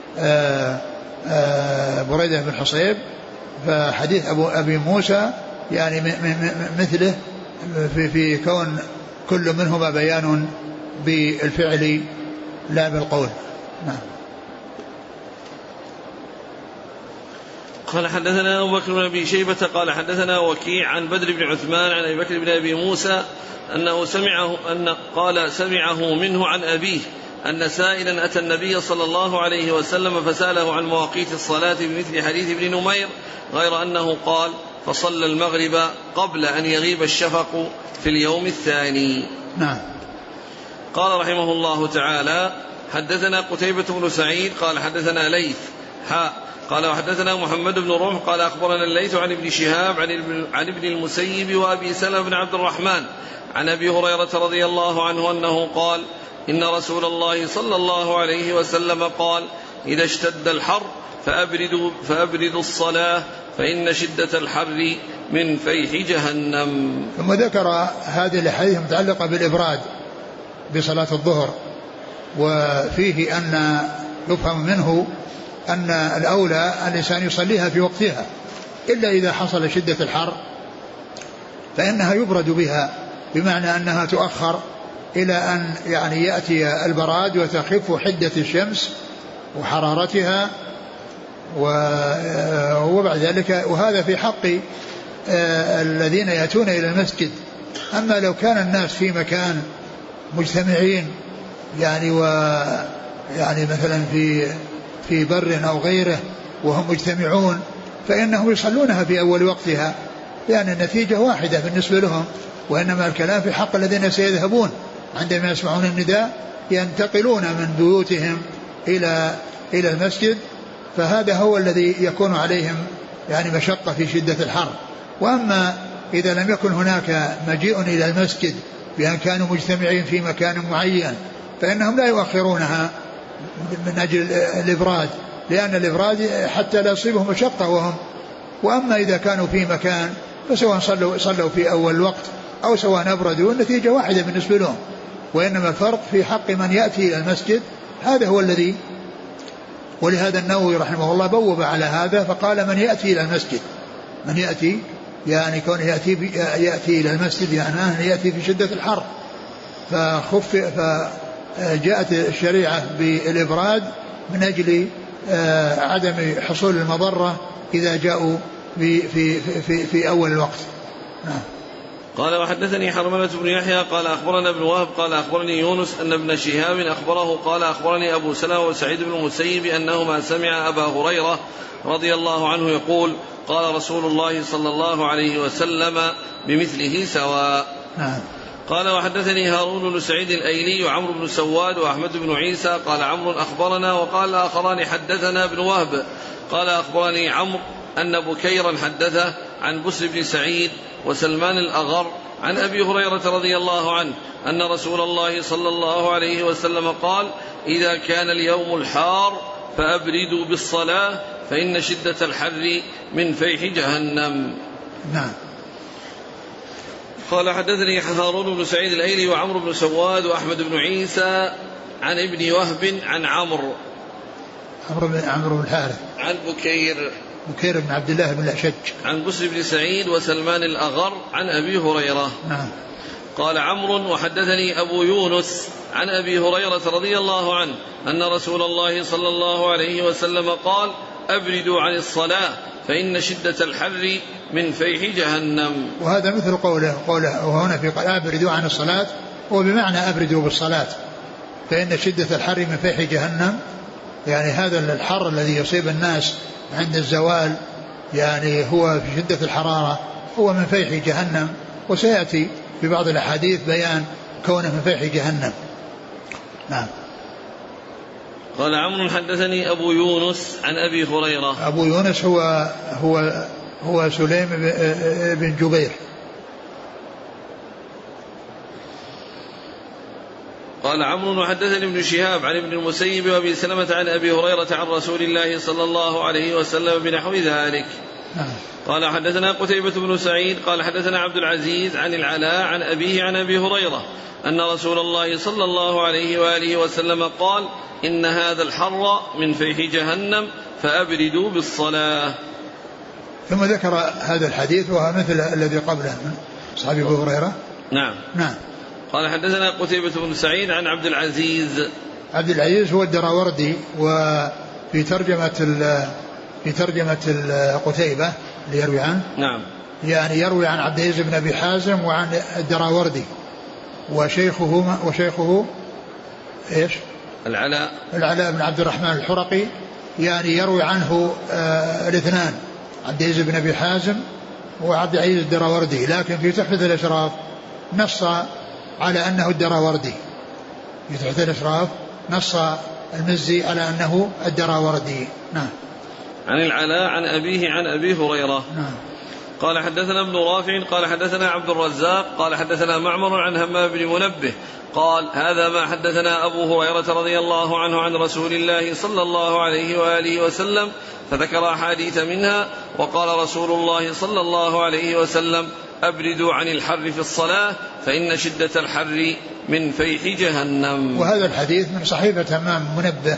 بريدة بن حصيب، فحديث أبي موسى يعني مثله في كون كل منهما بيان بالفعل لا بالقول. نعم. قال حدثنا أبو بكر بن أبي شيبة قال حدثنا وكيع عن بدر بن عثمان عن أبي بكر بن أبي موسى أنه سمعه منه عن أبيه أن سائلا أتى النبي صلى الله عليه وسلم فسأله عن مواقيت الصلاة بمثل حديث ابن نمير غير أنه قال فصلى المغرب قبل أن يغيب الشفق في اليوم الثاني. نعم. قال رحمه الله تعالى حدثنا قتيبة بن سعيد قال حدثنا ليث قال وحدثنا محمد بن رمح قال أخبرنا الليث عن ابن شهاب عن ابن المسيب وأبي سلمة بن عبد الرحمن عن أبي هريرة رضي الله عنه أنه قال إن رسول الله صلى الله عليه وسلم قال إذا اشتد الحر فأبردوا الصلاة فإن شدة الحر من فيح جهنم. ثم ذكر هذه الأحاديث المتعلقة بالإبراد بصلاة الظهر، وفيه أن يفهم منه أن الأولى الإنسان يصليها في وقتها، إلا إذا حصل شدة الحر فإنها يبرد بها، بمعنى أنها تؤخر إلى أن يعني يأتي البراد وتخف حدة الشمس وحرارتها، وبعد ذلك وهذا في حق الذين يأتون إلى المسجد. أما لو كان الناس في مكان مجتمعين يعني مثلا في بر أو غيره وهم مجتمعون فإنهم يصلونها في أول وقتها، لأن النتيجة واحدة بالنسبة لهم، وإنما الكلام في حق الذين سيذهبون عندما يسمعون النداء ينتقلون من بيوتهم إلى المسجد، فهذا هو الذي يكون عليهم يعني مشقة في شدة الحر. وأما إذا لم يكن هناك مجيء إلى المسجد بأن كانوا مجتمعين في مكان معين فإنهم لا يؤخرونها من أجل الإبراد، لأن الإبراد حتى لا يصيبهم مشقة وهم. وأما إذا كانوا في مكان فسواء صلوا في أول الوقت أو سواء أبردوا النتيجة واحدة بالنسبة لهم، وإنما الفرق في حق من يأتي إلى المسجد، هذا هو الذي. ولهذا النووي رحمه الله بوب على هذا فقال من يأتي إلى المسجد، من يأتي يعني كونه يأتي إلى المسجد يعني يأتي في شدة الحر، فجاءت الشريعة بالإبراد من أجل عدم حصول المضرة إذا جاءوا في أول الوقت. نعم. قال وحدثني حرملة بن يحيى قال أخبرنا ابن وهب قال أخبرني يونس أن ابن شهاب أخبره قال أخبرني أبو سلمة وسعيد بن المسيب أنهما سمع أبا هريرة رضي الله عنه يقول قال رسول الله صلى الله عليه وسلم بمثله سواء. قال وحدثني هارون بن سعيد الأيلي وعمرو بن سواد وأحمد بن عيسى قال عمرو أخبرنا وقال الآخران حدثنا ابن وهب قال أخبرني عمرو أن بكيرا حدثه عن بسر بن سعيد وسلمان الأغر عن أبي هريرة رضي الله عنه أن رسول الله صلى الله عليه وسلم قال إذا كان اليوم الحار فأبردوا بالصلاة فإن شدة الحر من فيح جهنم. نعم. قال حدثني هارون بن سعيد الأيلي وعمرو بن سواد وأحمد بن عيسى عن ابن وهب عن عمرو بن الحارث عن بكير بن عبد الله بن الأشج عن بسر بن سعيد وسلمان الأغر عن أبي هريرة. نعم. قال عمرو وحدثني أبو يونس عن أبي هريرة رضي الله عنه أن رسول الله صلى الله عليه وسلم قال أبردوا عن الصلاة فإن شدة الحر من فيح جهنم. وهذا مثل قوله وهنا في قال أبردوا عن الصلاة، وبمعنى أبردوا بالصلاة فإن شدة الحر من فيح جهنم، يعني هذا الحر الذي يصيب الناس عند الزوال يعني هو في شدة الحرارة هو من فيح جهنم، وسيأتي في بعض الأحاديث بيان كونه من فيح جهنم. نعم. قال عمرو حدثني أبو يونس عن أبي هريرة. أبو يونس هو سليم بن جبير. قال عمرو وحدثني ابن شهاب عن ابن المسيب وابي سلمة عن أبي هريرة عن رسول الله صلى الله عليه وسلم بنحو ذلك. قال حدثنا قتيبة بن سعيد قال حدثنا عبد العزيز عن العلاء عن أبيه عن أبي هريرة أن رسول الله صلى الله عليه وآله وسلم قال إن هذا الحر من فيح جهنم فأبردوا بالصلاة. ثم ذكر هذا الحديث وهو مثل الذي قبله من صحابي أبو هريرة. نعم. قال حدثنا قتيبة بن سعيد عن عبد العزيز هو الدراوردي، وفي ترجمة في ترجمة قتيبة اللي يروي عنه. نعم. يعني يروي عن عبد العزيز بن أبي حازم وعن الدراوردي وشيخه إيش؟ العلاء بن عبد الرحمن الحرقي. يعني يروي عنه الاثنان عبد العزيز بن أبي حازم وعبد العزيز الدراوردي، لكن في تحفة الأشراف نص على أنه الدراوردي. في تحفة الأشراف نص المزي على أنه الدراوردي. نعم. عن العلاء عن أبيه عن أبي هريرة. نعم. قال حدثنا ابن رافع قال حدثنا عبد الرزاق قال حدثنا معمر عن همام بن منبه قال هذا ما حدثنا أبو هريرة رضي الله عنه عن رسول الله صلى الله عليه وآله وسلم، فذكر أحاديث منها. وقال رسول الله صلى الله عليه وسلم أبردوا عن الحر في الصلاة فإن شدة الحر من فيح جهنم. وهذا الحديث من صحيفة همام منبه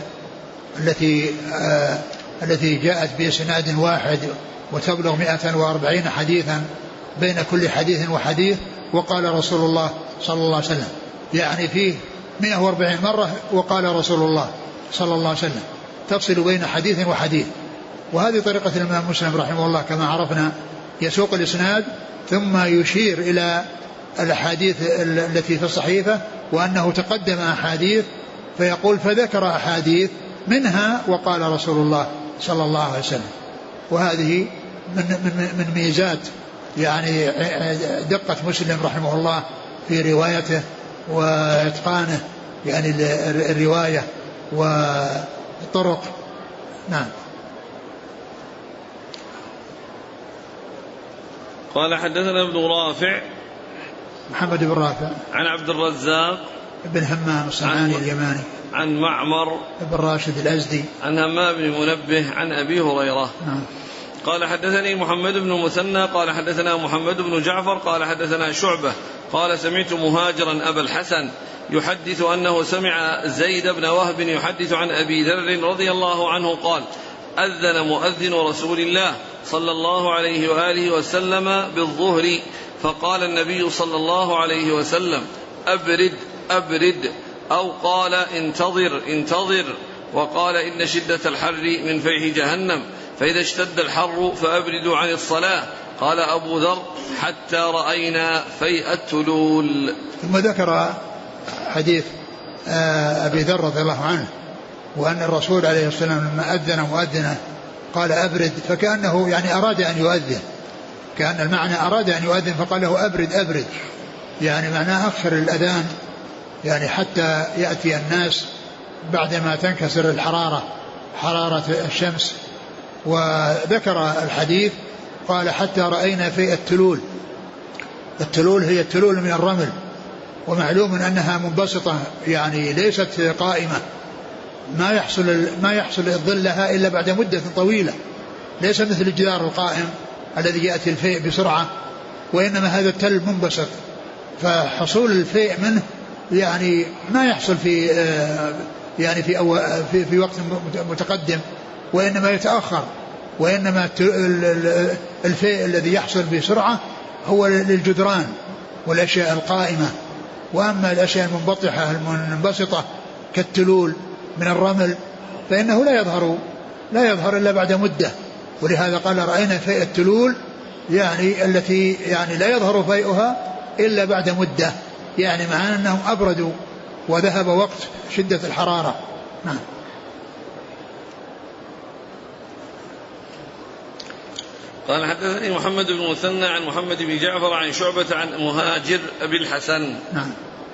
التي جاءت بإسناد واحد وتبلغ 140 حديثا بين كل حديث وحديث. وقال رسول الله صلى الله عليه وسلم، يعني فيه 140 مرة وقال رسول الله صلى الله عليه وسلم، تفصل بين حديث وحديث. وهذه طريقة الإمام مسلم رحمه الله كما عرفنا، يسوق الإسناد ثم يشير إلى الأحاديث التي في الصحيفة وأنه تقدم أحاديث فيقول فذكر أحاديث منها وقال رسول الله صلى الله عليه وسلم. وهذه من ميزات يعني دقة مسلم رحمه الله في روايته وإتقانه يعني الرواية والطرق. نعم. قال حدثنا ابن رافع محمد بن رافع عن عبد الرزاق بن همام الصنعاني اليماني عن معمر بن راشد الأزدي عن همام بن منبه عن أبي هريرة. نعم. قال حدثني محمد بن مثنى قال حدثنا محمد بن جعفر قال حدثنا شعبة قال سمعت مهاجرا أبا الحسن يحدث أنه سمع زيد بن وهب يحدث عن أبي ذر رضي الله عنه قال أذن مؤذن رسول الله صلى الله عليه وآله وسلم بالظهر، فقال النبي صلى الله عليه وسلم أبرد أبرد، أو قال انتظر انتظر، وقال إن شدة الحر من فيح جهنم، فإذا اشتد الحر فأبردوا عن الصلاة. قال أبو ذر حتى رأينا فيء التلول. ثم ذكر حديث أبي ذر رضي الله عنه وأن الرسول عليه الصلاة والسلام لما أذن مؤذنه قال أبرد، فكأنه يعني أراد أن يؤذن، كأن المعنى أراد أن يؤذن فقال له أبرد أبرد، يعني معناه أخر الأذان يعني حتى يأتي الناس بعدما تنكسر الحرارة حرارة الشمس. وذكر الحديث قال حتى رأينا في التلول. التلول هي التلول من الرمل، ومعلوم أنها منبسطة يعني ليست قائمة، ما يحصل الظل لها إلا بعد مدة طويلة، ليس مثل الجدار القائم الذي يأتي الفيء بسرعة، وإنما هذا التل منبسط، فحصول الفيء منه يعني ما يحصل يعني في وقت متقدم، وإنما يتأخر، وإنما الفيء الذي يحصل بسرعة هو للجدران والأشياء القائمة. وأما الأشياء المنبطحة المنبسطة كالتلول من الرمل فإنه لا يظهر إلا بعد مدة. ولهذا قال رأينا فيء التلول يعني التي يعني لا يظهر فيئها إلا بعد مدة، يعني معناه أنهم أبردوا وذهب وقت شدة الحرارة. نعم. قال حدثني محمد بن مثنى عن محمد بن جعفر عن شعبة عن مهاجر أبي الحسن نعم.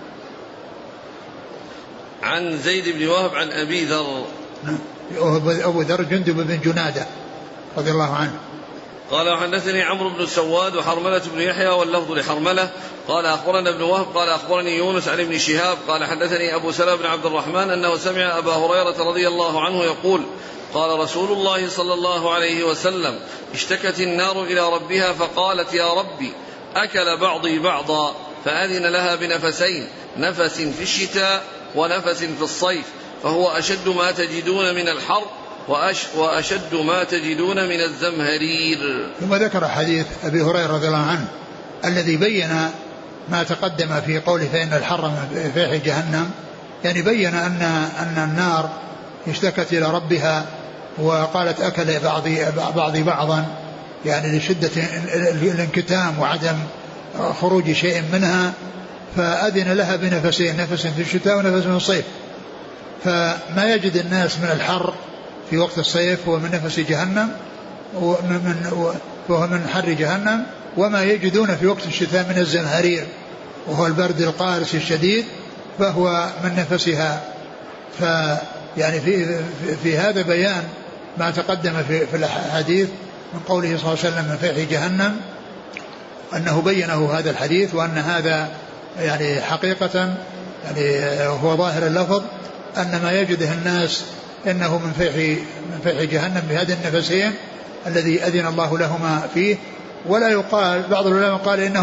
عن زيد بن وهب عن أبي ذر. نعم. أبو ذر جندب بن جنادة رضي الله عنه. قال وحدثني عمرو بن السواد وحرملة بن يحيى واللفظ لحرملة قال أخبرنا ابن وهب قال أخبرني يونس عن ابن شهاب قال حدثني أبو سلمة بن عبد الرحمن أنه سمع أبا هريرة رضي الله عنه يقول قال رسول الله صلى الله عليه وسلم اشتكت النار إلى ربها فقالت يا ربي أكل بعضي بعضا، فأذن لها بنفسين، نفس في الشتاء ونفس في الصيف، فهو أشد ما تجدون من الحر وأشد ما تجدون من الزمهرير. ثم ذكر حديث أبي هريرة رضي الله عنه الذي بين ما تقدم في قوله فإن الحر من فيح جهنم، يعني بين أن النار اشتكت إلى ربها وقالت أكل بعضي بعضا، يعني لشدة الانكتام وعدم خروج شيء منها، فأذن لها بنفسين، نفس في الشتاء ونفس في الصيف. فما يجد الناس من الحر في وقت الصيف هو من نفس جهنم وهو من حر جهنم، وما يجدون في وقت الشتاء من الزمهرير وهو البرد القارس الشديد فهو من نفسها. يعني في هذا بيان ما تقدم في الحديث من قوله صلى الله عليه وسلم من فيح جهنم، أنه بينه هذا الحديث، وأن هذا يعني حقيقة يعني هو ظاهر اللفظ أن ما يجده الناس إنه من فيح جهنم بهذه النفسين الذي أذن الله لهما فيه. ولا يقال، بعض العلماء قال إنه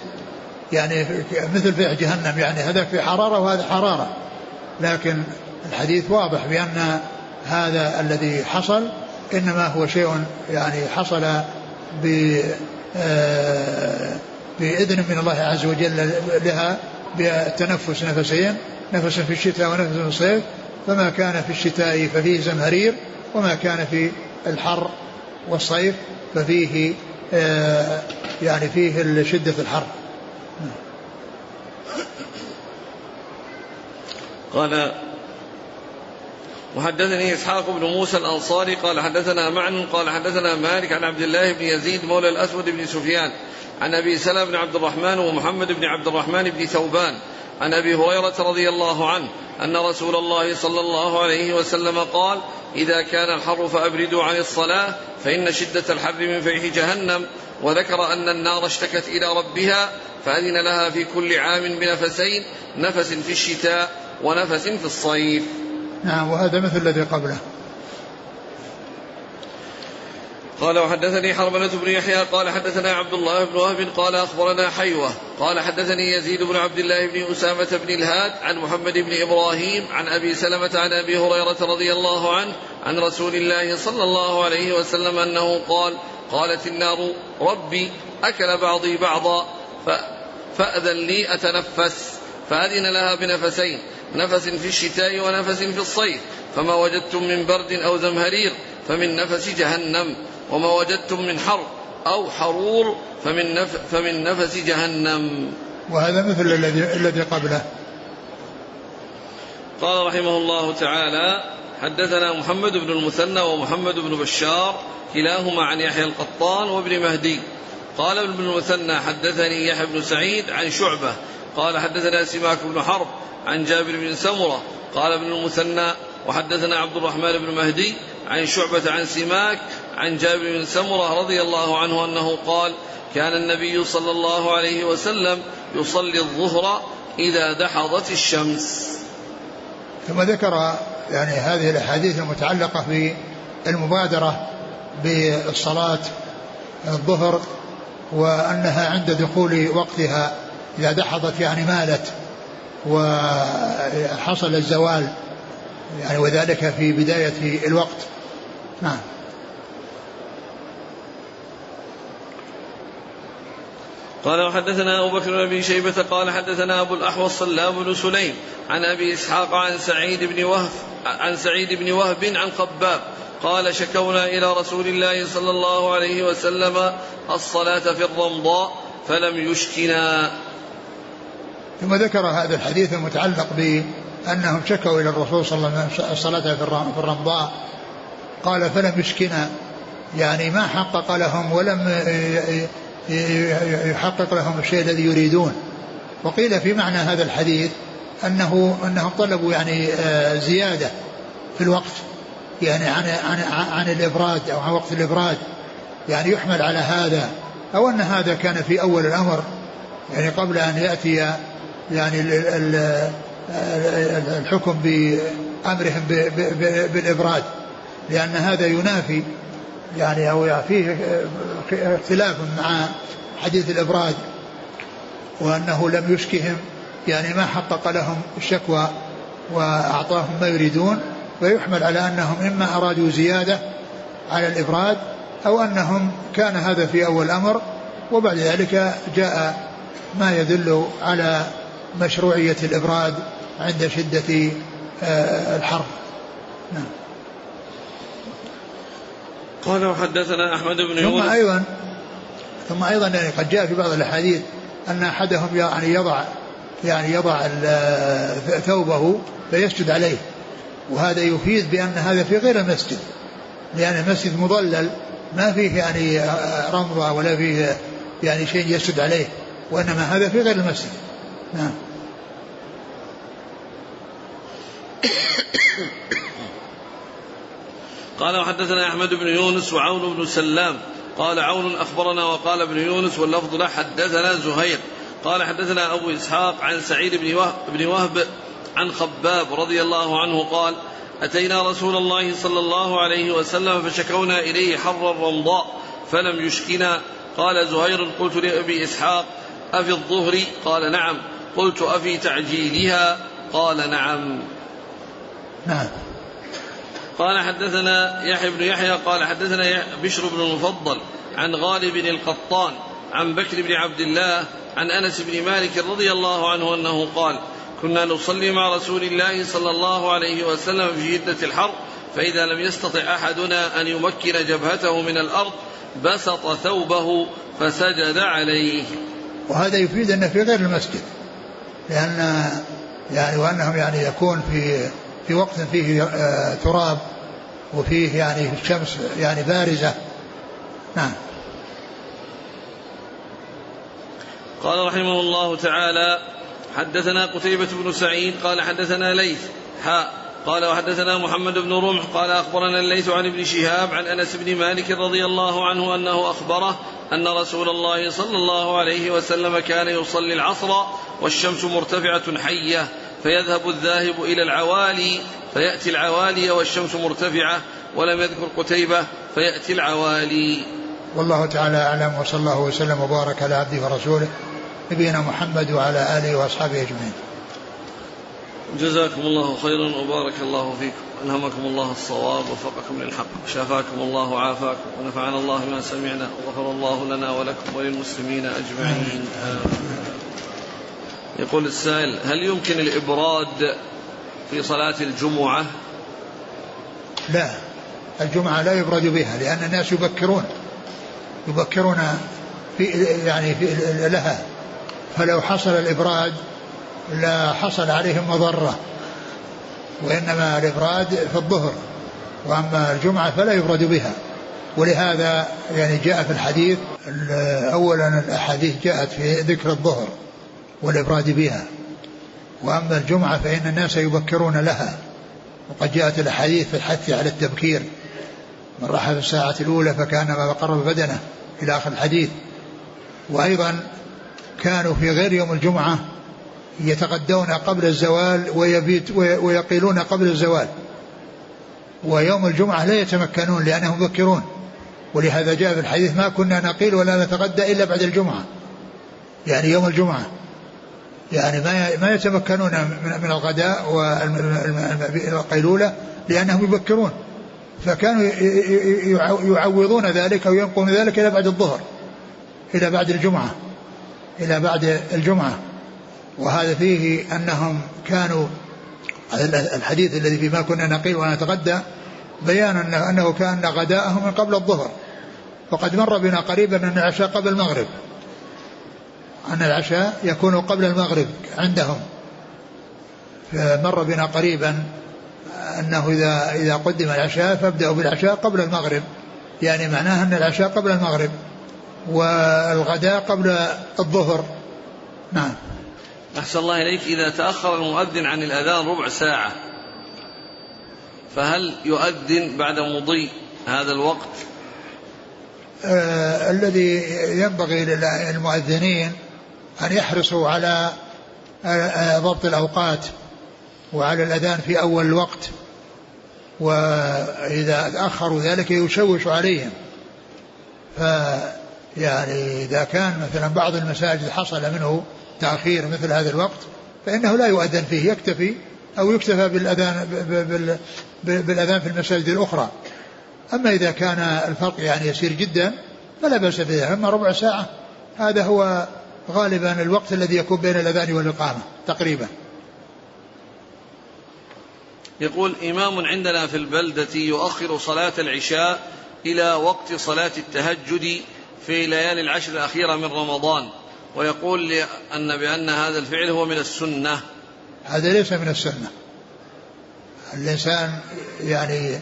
مثل فيح جهنم، يعني هذا في حرارة وهذا حرارة، لكن الحديث واضح بأن هذا الذي حصل إنما هو شيء يعني حصل بإذن من الله عز وجل لها بالتنفس نفسين، نفس في الشتاء ونفس في الصيف، فما كان في الشتاء ففيه زمهرير، وما كان في الحر والصيف ففيه يعني فيه شدة الحر. قال وحدثني إسحاق بن موسى الأنصاري قال حدثنا معن قال حدثنا مالك عن عبد الله بن يزيد مولى الأسود بن سفيان عن أبي سلمة بن عبد الرحمن ومحمد بن عبد الرحمن بن ثوبان عن أبي هريرة رضي الله عنه أن رسول الله صلى الله عليه وسلم قال إذا كان الحر فأبردوا عن الصلاة فإن شدة الحر من فيح جهنم، وذكر أن النار اشتكت إلى ربها فأذن لها في كل عام بنفسين، نفس في الشتاء ونفس في الصيف. نعم، وهذا مثل الذي قبله. قال وحدثني حرملة بن يحيى قال حدثنا عبد الله بن وهب قال أخبرنا حيوة قال حدثني يزيد بن عبد الله بن أسامة بن الهاد عن محمد بن إبراهيم عن أبي سلمة عن أبي هريرة رضي الله عنه عن رسول الله صلى الله عليه وسلم أنه قال قالت النار ربي أكل بعضي بعضا فأذن لي أتنفس، فأذن لها بنفسين، نفس في الشتاء ونفس في الصيف، فما وجدتم من برد أو زمهرير فمن نفس جهنم، وما وجدتم من حر أو حرور فمن نفس جهنم. وهذا مثل الذي قبله. قال رحمه الله تعالى حدثنا محمد بن المثنى ومحمد بن بشار كلاهما عن يحيى القطان وابن مهدي. قال ابن المثنى حدثني يحيى بن سعيد عن شعبة قال حدثنا سماك بن حرب عن جابر بن سمرة. قال ابن المثنى وحدثنا عبد الرحمن بن مهدي عن شعبة عن سماك عن جابر بن سمرة رضي الله عنه أنه قال كان النبي صلى الله عليه وسلم يصلي الظهر إذا دحضت الشمس. ثم ذكر يعني هذه الأحاديث المتعلقة بالمبادرة بالصلاة الظهر، وأنها عند دخول وقتها إذا دحضت يعني مالت وحصل الزوال يعني، وذلك في بداية الوقت. نعم. قال وحدثنا أبو بكر بن أبي شيبة قال حدثنا أبو الأحوص سلام بن سليم عن أبي إسحاق عن سعيد بن وهب عن خباب قال شكونا إلى رسول الله صلى الله عليه وسلم الصلاة في الرمضاء فلم يشكنا. ثم ذكر هذا الحديث المتعلق بأنهم شكوا إلى الرسول صلى الله عليه وسلم الصلاة في الرمضاء، قال فلم يشكنا، يعني ما حقق لهم ولم يحقق لهم الشيء الذي يريدون. وقيل في معنى هذا الحديث أنهم طلبوا يعني زيادة في الوقت، يعني عن الإبراد أو عن وقت الإبراد، يعني يحمل على هذا، أو أن هذا كان في أول الأمر يعني قبل أن يأتي يعني الحكم بأمرهم بالإبراد، لأن هذا ينافي يعني أو فيه اختلاف مع حديث الإبراد، وأنه لم يشكهم يعني ما حقق لهم الشكوى وأعطاهم ما يريدون، ويحمل على أنهم إما أرادوا زيادة على الإبراد أو أنهم كان هذا في أول الأمر، وبعد ذلك جاء ما يدل على مشروعية الإبراد عند شدة الحر. نعم. قال وحدثنا أحمد بن يونس. ثم أيضا يعني قد جاء في بعض الأحاديث أن أحدهم يضع ثوبه فيسجد عليه، وهذا يفيد بأن هذا في غير المسجد، لأن المسجد مضلل ما فيه يعني رمضة ولا فيه يعني شيء يسجد عليه، وإنما هذا في غير المسجد. نعم. قال وحدثنا أحمد بن يونس وعون بن سلام. قال عون أخبرنا وقال ابن يونس واللفظ له حدثنا زهير قال حدثنا أبو إسحاق عن سعيد بن وهب عن خباب رضي الله عنه قال أتينا رسول الله صلى الله عليه وسلم فشكونا إليه حر الرمضاء فلم يشكنا. قال زهير قلت لأبي إسحاق أفي الظهر؟ قال نعم. قلت أفي تعجيلها؟ قال نعم. نعم. قال حدثنا يحيى بن يحيى قال حدثنا بشر بن المفضل عن غالب القطان عن بكر بن عبد الله عن أنس بن مالك رضي الله عنه أنه قال كنا نصلي مع رسول الله صلى الله عليه وسلم في شدة الحر، فإذا لم يستطع أحدنا أن يمكن جبهته من الأرض بسط ثوبه فسجد عليه. وهذا يفيد أنه في غير المسجد، لأن يعني وأنهم يعني يكون في وقت فيه تراب وفيه يعني الشمس يعني بارزة. نعم. قال رحمه الله تعالى حدثنا قتيبة بن سعيد قال حدثنا ليث قال وحدثنا محمد بن رمح قال أخبرنا الليث عن ابن شهاب عن أنس بن مالك رضي الله عنه أنه أخبره أن رسول الله صلى الله عليه وسلم كان يصلي العصر والشمس مرتفعة حية، فيذهب الذاهب إلى العوالي فيأتي العوالي والشمس مرتفعة، ولم يذكر قتيبة فيأتي العوالي. والله تعالى أعلم، وصلى الله وسلم وبارك على عبده ورسوله نبينا محمد وعلى آله وأصحابه أجمعين. جزاكم الله خيرا وبارك الله فيكم، ألهمكم الله الصواب ووفقكم للحق، شافاكم الله وعافاكم، ونفعنا الله ما سمعنا، وغفر الله لنا ولكم وللمسلمين أجمعين. يقول السائل هل يمكن الإبراد في صلاة الجمعة؟ لا، الجمعة لا يبرد بها، لأن الناس يبكرون لها، فلو حصل الإبراد لا حصل عليهم مضرة، وإنما الإبراد في الظهر، وأما الجمعة فلا يبرد بها. ولهذا يعني جاء في الحديث أولا الأحاديث جاءت في ذكر الظهر والإبراد بها، وأما الجمعة فإن الناس يبكرون لها، وقد جاءت الأحاديث في الحث على التبكير، من راح في الساعة الأولى فكأنما قرب بدنه إلى آخر الحديث. وأيضا كانوا في غير يوم الجمعة يتغدون قبل الزوال ويقيلون قبل الزوال، ويوم الجمعة لا يتمكنون لأنهم مبكرون، ولهذا جاء في الحديث ما كنا نقيل ولا نتغدى إلا بعد الجمعة، يعني يوم الجمعة يعني ما يتمكنون من الغداء والقيلولة لأنهم يبكرون، فكانوا يعوضون ذلك وينقون ذلك إلى بعد الظهر، إلى بعد الجمعة. وهذا فيه أنهم كانوا الحديث الذي فيما كنا نقيل ونتغدى بيان أنه كان غداءهم من قبل الظهر، وقد مر بنا قريبا أن العشاء قبل المغرب، أن العشاء يكون قبل المغرب عندهم، فمر بنا قريبا أنه إذا قدم العشاء فابدأوا بالعشاء قبل المغرب، يعني معناه أن العشاء قبل المغرب والغداء قبل الظهر. نعم. أحسن الله إليك، إذا تأخر المؤذن عن الأذان ربع ساعة فهل يؤذن بعد مضي هذا الوقت؟ الذي ينبغي للمؤذنين أن يحرصوا على ضبط الأوقات وعلى الأذان في أول الوقت، وإذا أخروا ذلك يشوش عليهم. فيعني إذا كان مثلا بعض المساجد حصل منه تأخير مثل هذا الوقت فإنه لا يؤذن فيه، يكتفي أو يكتفى بالأذان في المساجد الأخرى. أما إذا كان الفرق يعني يسير جدا فلا بأس به، أما ربع ساعة هذا هو غالبا الوقت الذي يكون بين الأذان والإقامة تقريبا. يقول إمام عندنا في البلدة يؤخر صلاة العشاء إلى وقت صلاة التهجد في ليالي العشر الأخيرة من رمضان، ويقول بأن هذا الفعل هو من السنة. هذا ليس من السنة. الإنسان يعني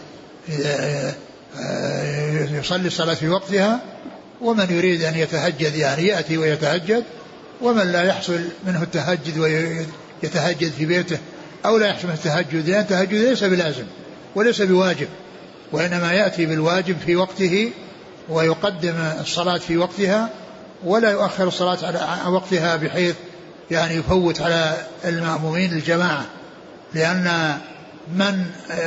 يصلي الصلاة في وقتها، ومن يريد أن يتهجد يعني يأتي ويتهجد، ومن لا يحصل منه التهجد ويتهجد في بيته أو لا يحصل منه التهجد، لأن التهجد ليس بلازم وليس بواجب، وإنما يأتي بالواجب في وقته ويقدم الصلاة في وقتها ولا يؤخر الصلاة على وقتها بحيث يعني يفوت على المأمومين الجماعة، لأن من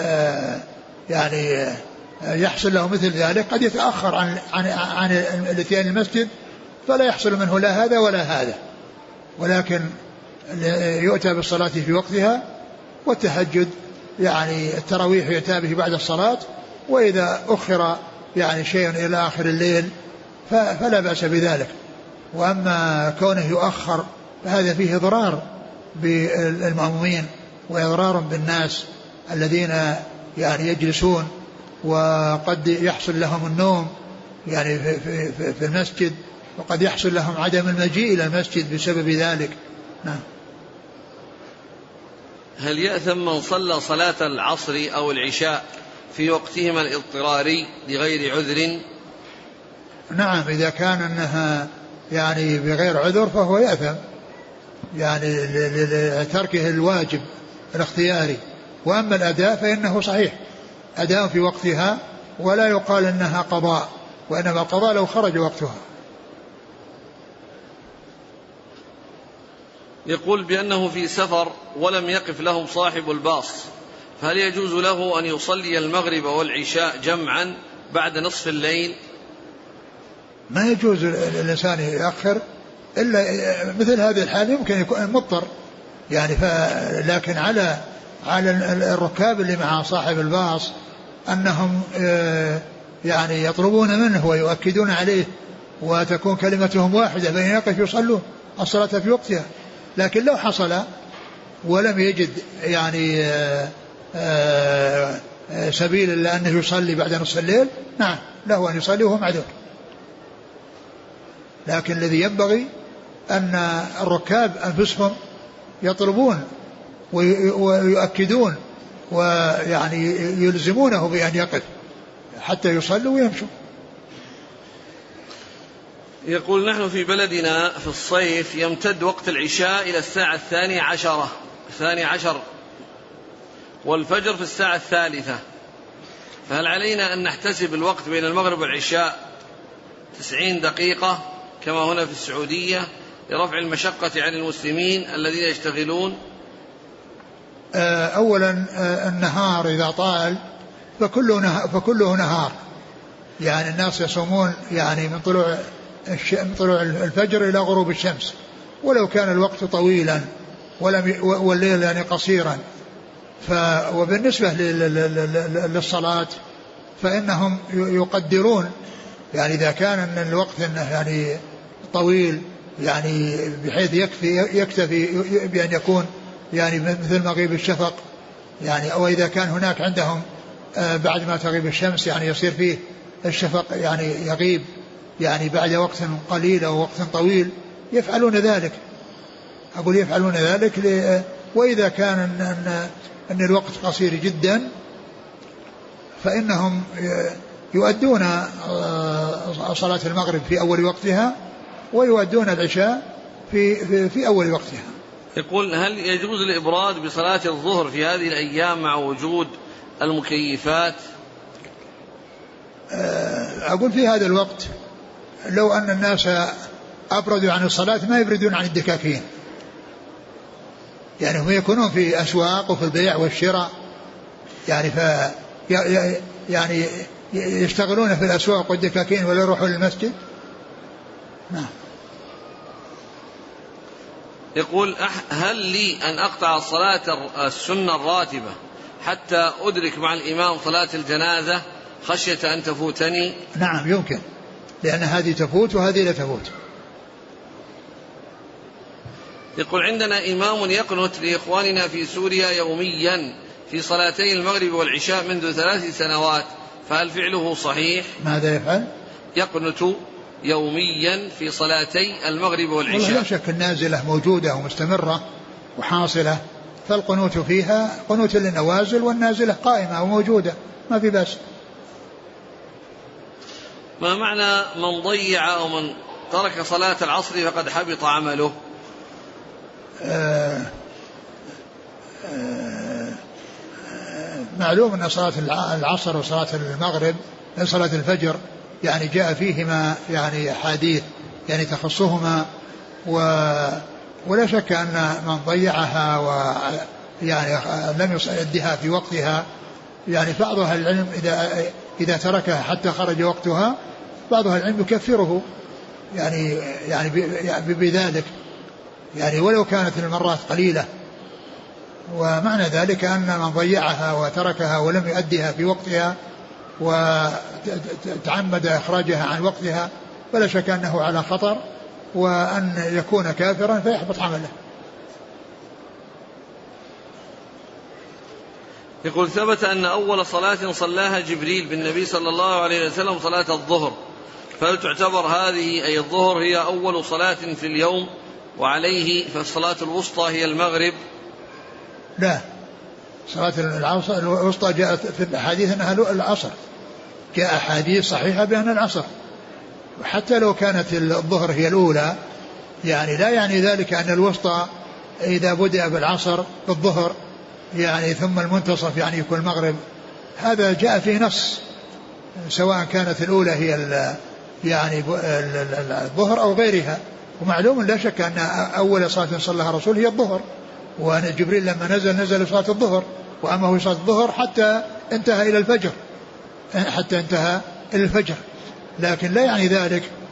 يعني يحصل له مثل ذلك قد يتأخر عن الاتيان المسجد فلا يحصل منه لا هذا ولا هذا، ولكن يؤتى بالصلاة في وقتها، والتهجد يعني التراويح يؤتى به بعد الصلاة، وإذا أخر يعني شيء إلى آخر الليل فلا بأس بذلك. وأما كونه يؤخر فهذا فيه ضرار بالمأمومين وإضرار بالناس الذين يعني يجلسون، وقد يحصل لهم النوم يعني في المسجد، وقد يحصل لهم عدم المجيء إلى المسجد بسبب ذلك. نعم. هل يأثم من صلى صلاة العصر أو العشاء في وقتهما الاضطراري لغير عذر؟ نعم، إذا كان أنها يعني بغير عذر فهو يأثم يعني لتركه الواجب الاختياري. وأما الأداء فإنه صحيح أداء في وقتها، ولا يقال أنها قضاء، وإنما القضاء لو خرج وقتها. يقول بأنه في سفر ولم يقف له صاحب الباص، فهل يجوز له أن يصلي المغرب والعشاء جمعا بعد نصف الليل؟ ما يجوز الإنسان يأخر إلا مثل هذه الحال، يمكن يكون مضطر يعني لكن على الركاب اللي مع صاحب الباص أنهم يعني يطلبون منه ويؤكدون عليه، وتكون كلمتهم واحدة بين يقف يصلوا الصلاة في وقتها. لكن لو حصل ولم يجد يعني سبيل إلا أنه يصلي بعد نصف الليل، نعم له أن يصلي وهو معذور. لكن الذي ينبغي أن الركاب أنفسهم يطلبون ويؤكدون ويعني يلزمونه بأن يقف حتى يصلوا ويمشوا. يقول نحن في بلدنا في الصيف يمتد وقت العشاء إلى الساعة 12 والفجر في الساعة 3، فهل علينا أن نحتسب الوقت بين المغرب والعشاء 90 دقيقة كما هنا في السعودية لرفع المشقة عن المسلمين الذين يشتغلون؟ أولا النهار إذا طال فكله نهار، يعني الناس يصومون يعني من طلوع الفجر إلى غروب الشمس، ولو كان الوقت طويلا والليل يعني قصيرا. وبالنسبة للصلاة فإنهم يقدرون يعني إذا كان الوقت يعني طويل يعني بحيث يكتفي بأن يكون يعني مثل مغيب الشفق يعني، أو إذا كان هناك عندهم بعد ما تغيب الشمس يعني يصير فيه الشفق يعني يغيب يعني بعد وقت قليل أو وقت طويل يفعلون ذلك. أقول يفعلون ذلك وإذا كان أن الوقت قصير جدا فإنهم يؤدون صلاة المغرب في أول وقتها ويؤدون العشاء في أول وقتها. يقول هل يجوز الإبراد بصلاة الظهر في هذه الأيام مع وجود المكيفات؟ أقول في هذا الوقت لو أن الناس أبردوا عن الصلاة ما يبردون عن الدكاكين، يعني هم يكونون في أسواق وفي البيع والشراء يعني يشتغلون في الأسواق والدكاكين ولا يروحون للمسجد. نعم. يقول هل لي أن أقطع الصلاة السنة الراتبة حتى أدرك مع الإمام صلاة الجنازة خشية أن تفوتني؟ نعم يمكن، لأن هذه تفوت وهذه لا تفوت. يقول عندنا إمام يقنت لإخواننا في سوريا يوميا في صلاتي المغرب والعشاء منذ 3 سنوات، فهل فعله صحيح؟ ماذا يفعل؟ يقنت يوميا في صلاتي المغرب والعشاء. لا شك النازلة موجودة ومستمرة وحاصلة، فالقنوت فيها قنوت للنوازل، والنازلة قائمة وموجودة ما في بأس. ما معنى من ضيع أو من ترك صلاة العصر فقد حبط عمله؟ معلوم أن صلاة العصر وصلاة المغرب صلاة الفجر يعني جاء فيهما يعني أحاديث يعني تخصهما، ولا شك أن من ضيعها ويعني لم يؤديها في وقتها يعني بعض أهل العلم إذا تركها حتى خرج وقتها بعض أهل العلم يكفره يعني بذلك يعني ولو كانت المرات قليلة. ومعنى ذلك أن من ضيعها وتركها ولم يؤديها في وقتها وتعمد إخراجها عن وقتها فلا شك أنه على خطر، وأن يكون كافرا فيحبط عمله. يقول ثبت أن أول صلاة صلاها جبريل بالنبي صلى الله عليه وسلم صلاة الظهر، فهل تعتبر هذه أي الظهر هي أول صلاة في اليوم وعليه فالصلاة الوسطى هي المغرب؟ لا، صلاة العصر الوسطى جاءت في الحديث أنها العصر، جاء أحاديث صحيحة بأن العصر، وحتى لو كانت الظهر هي الأولى يعني لا يعني ذلك أن الوسطى إذا بدأ بالعصر بالظهر يعني ثم المنتصف يعني يكون المغرب، هذا جاء فيه نص سواء كانت الأولى هي يعني الظهر أو غيرها. ومعلوم لا شك أن أول صلاة صلىها الرسول هي الظهر، وأن جبريل لما نزل صلاة الظهر وأمه صلاة الظهر حتى انتهى إلى الفجر، لكن لا يعني ذلك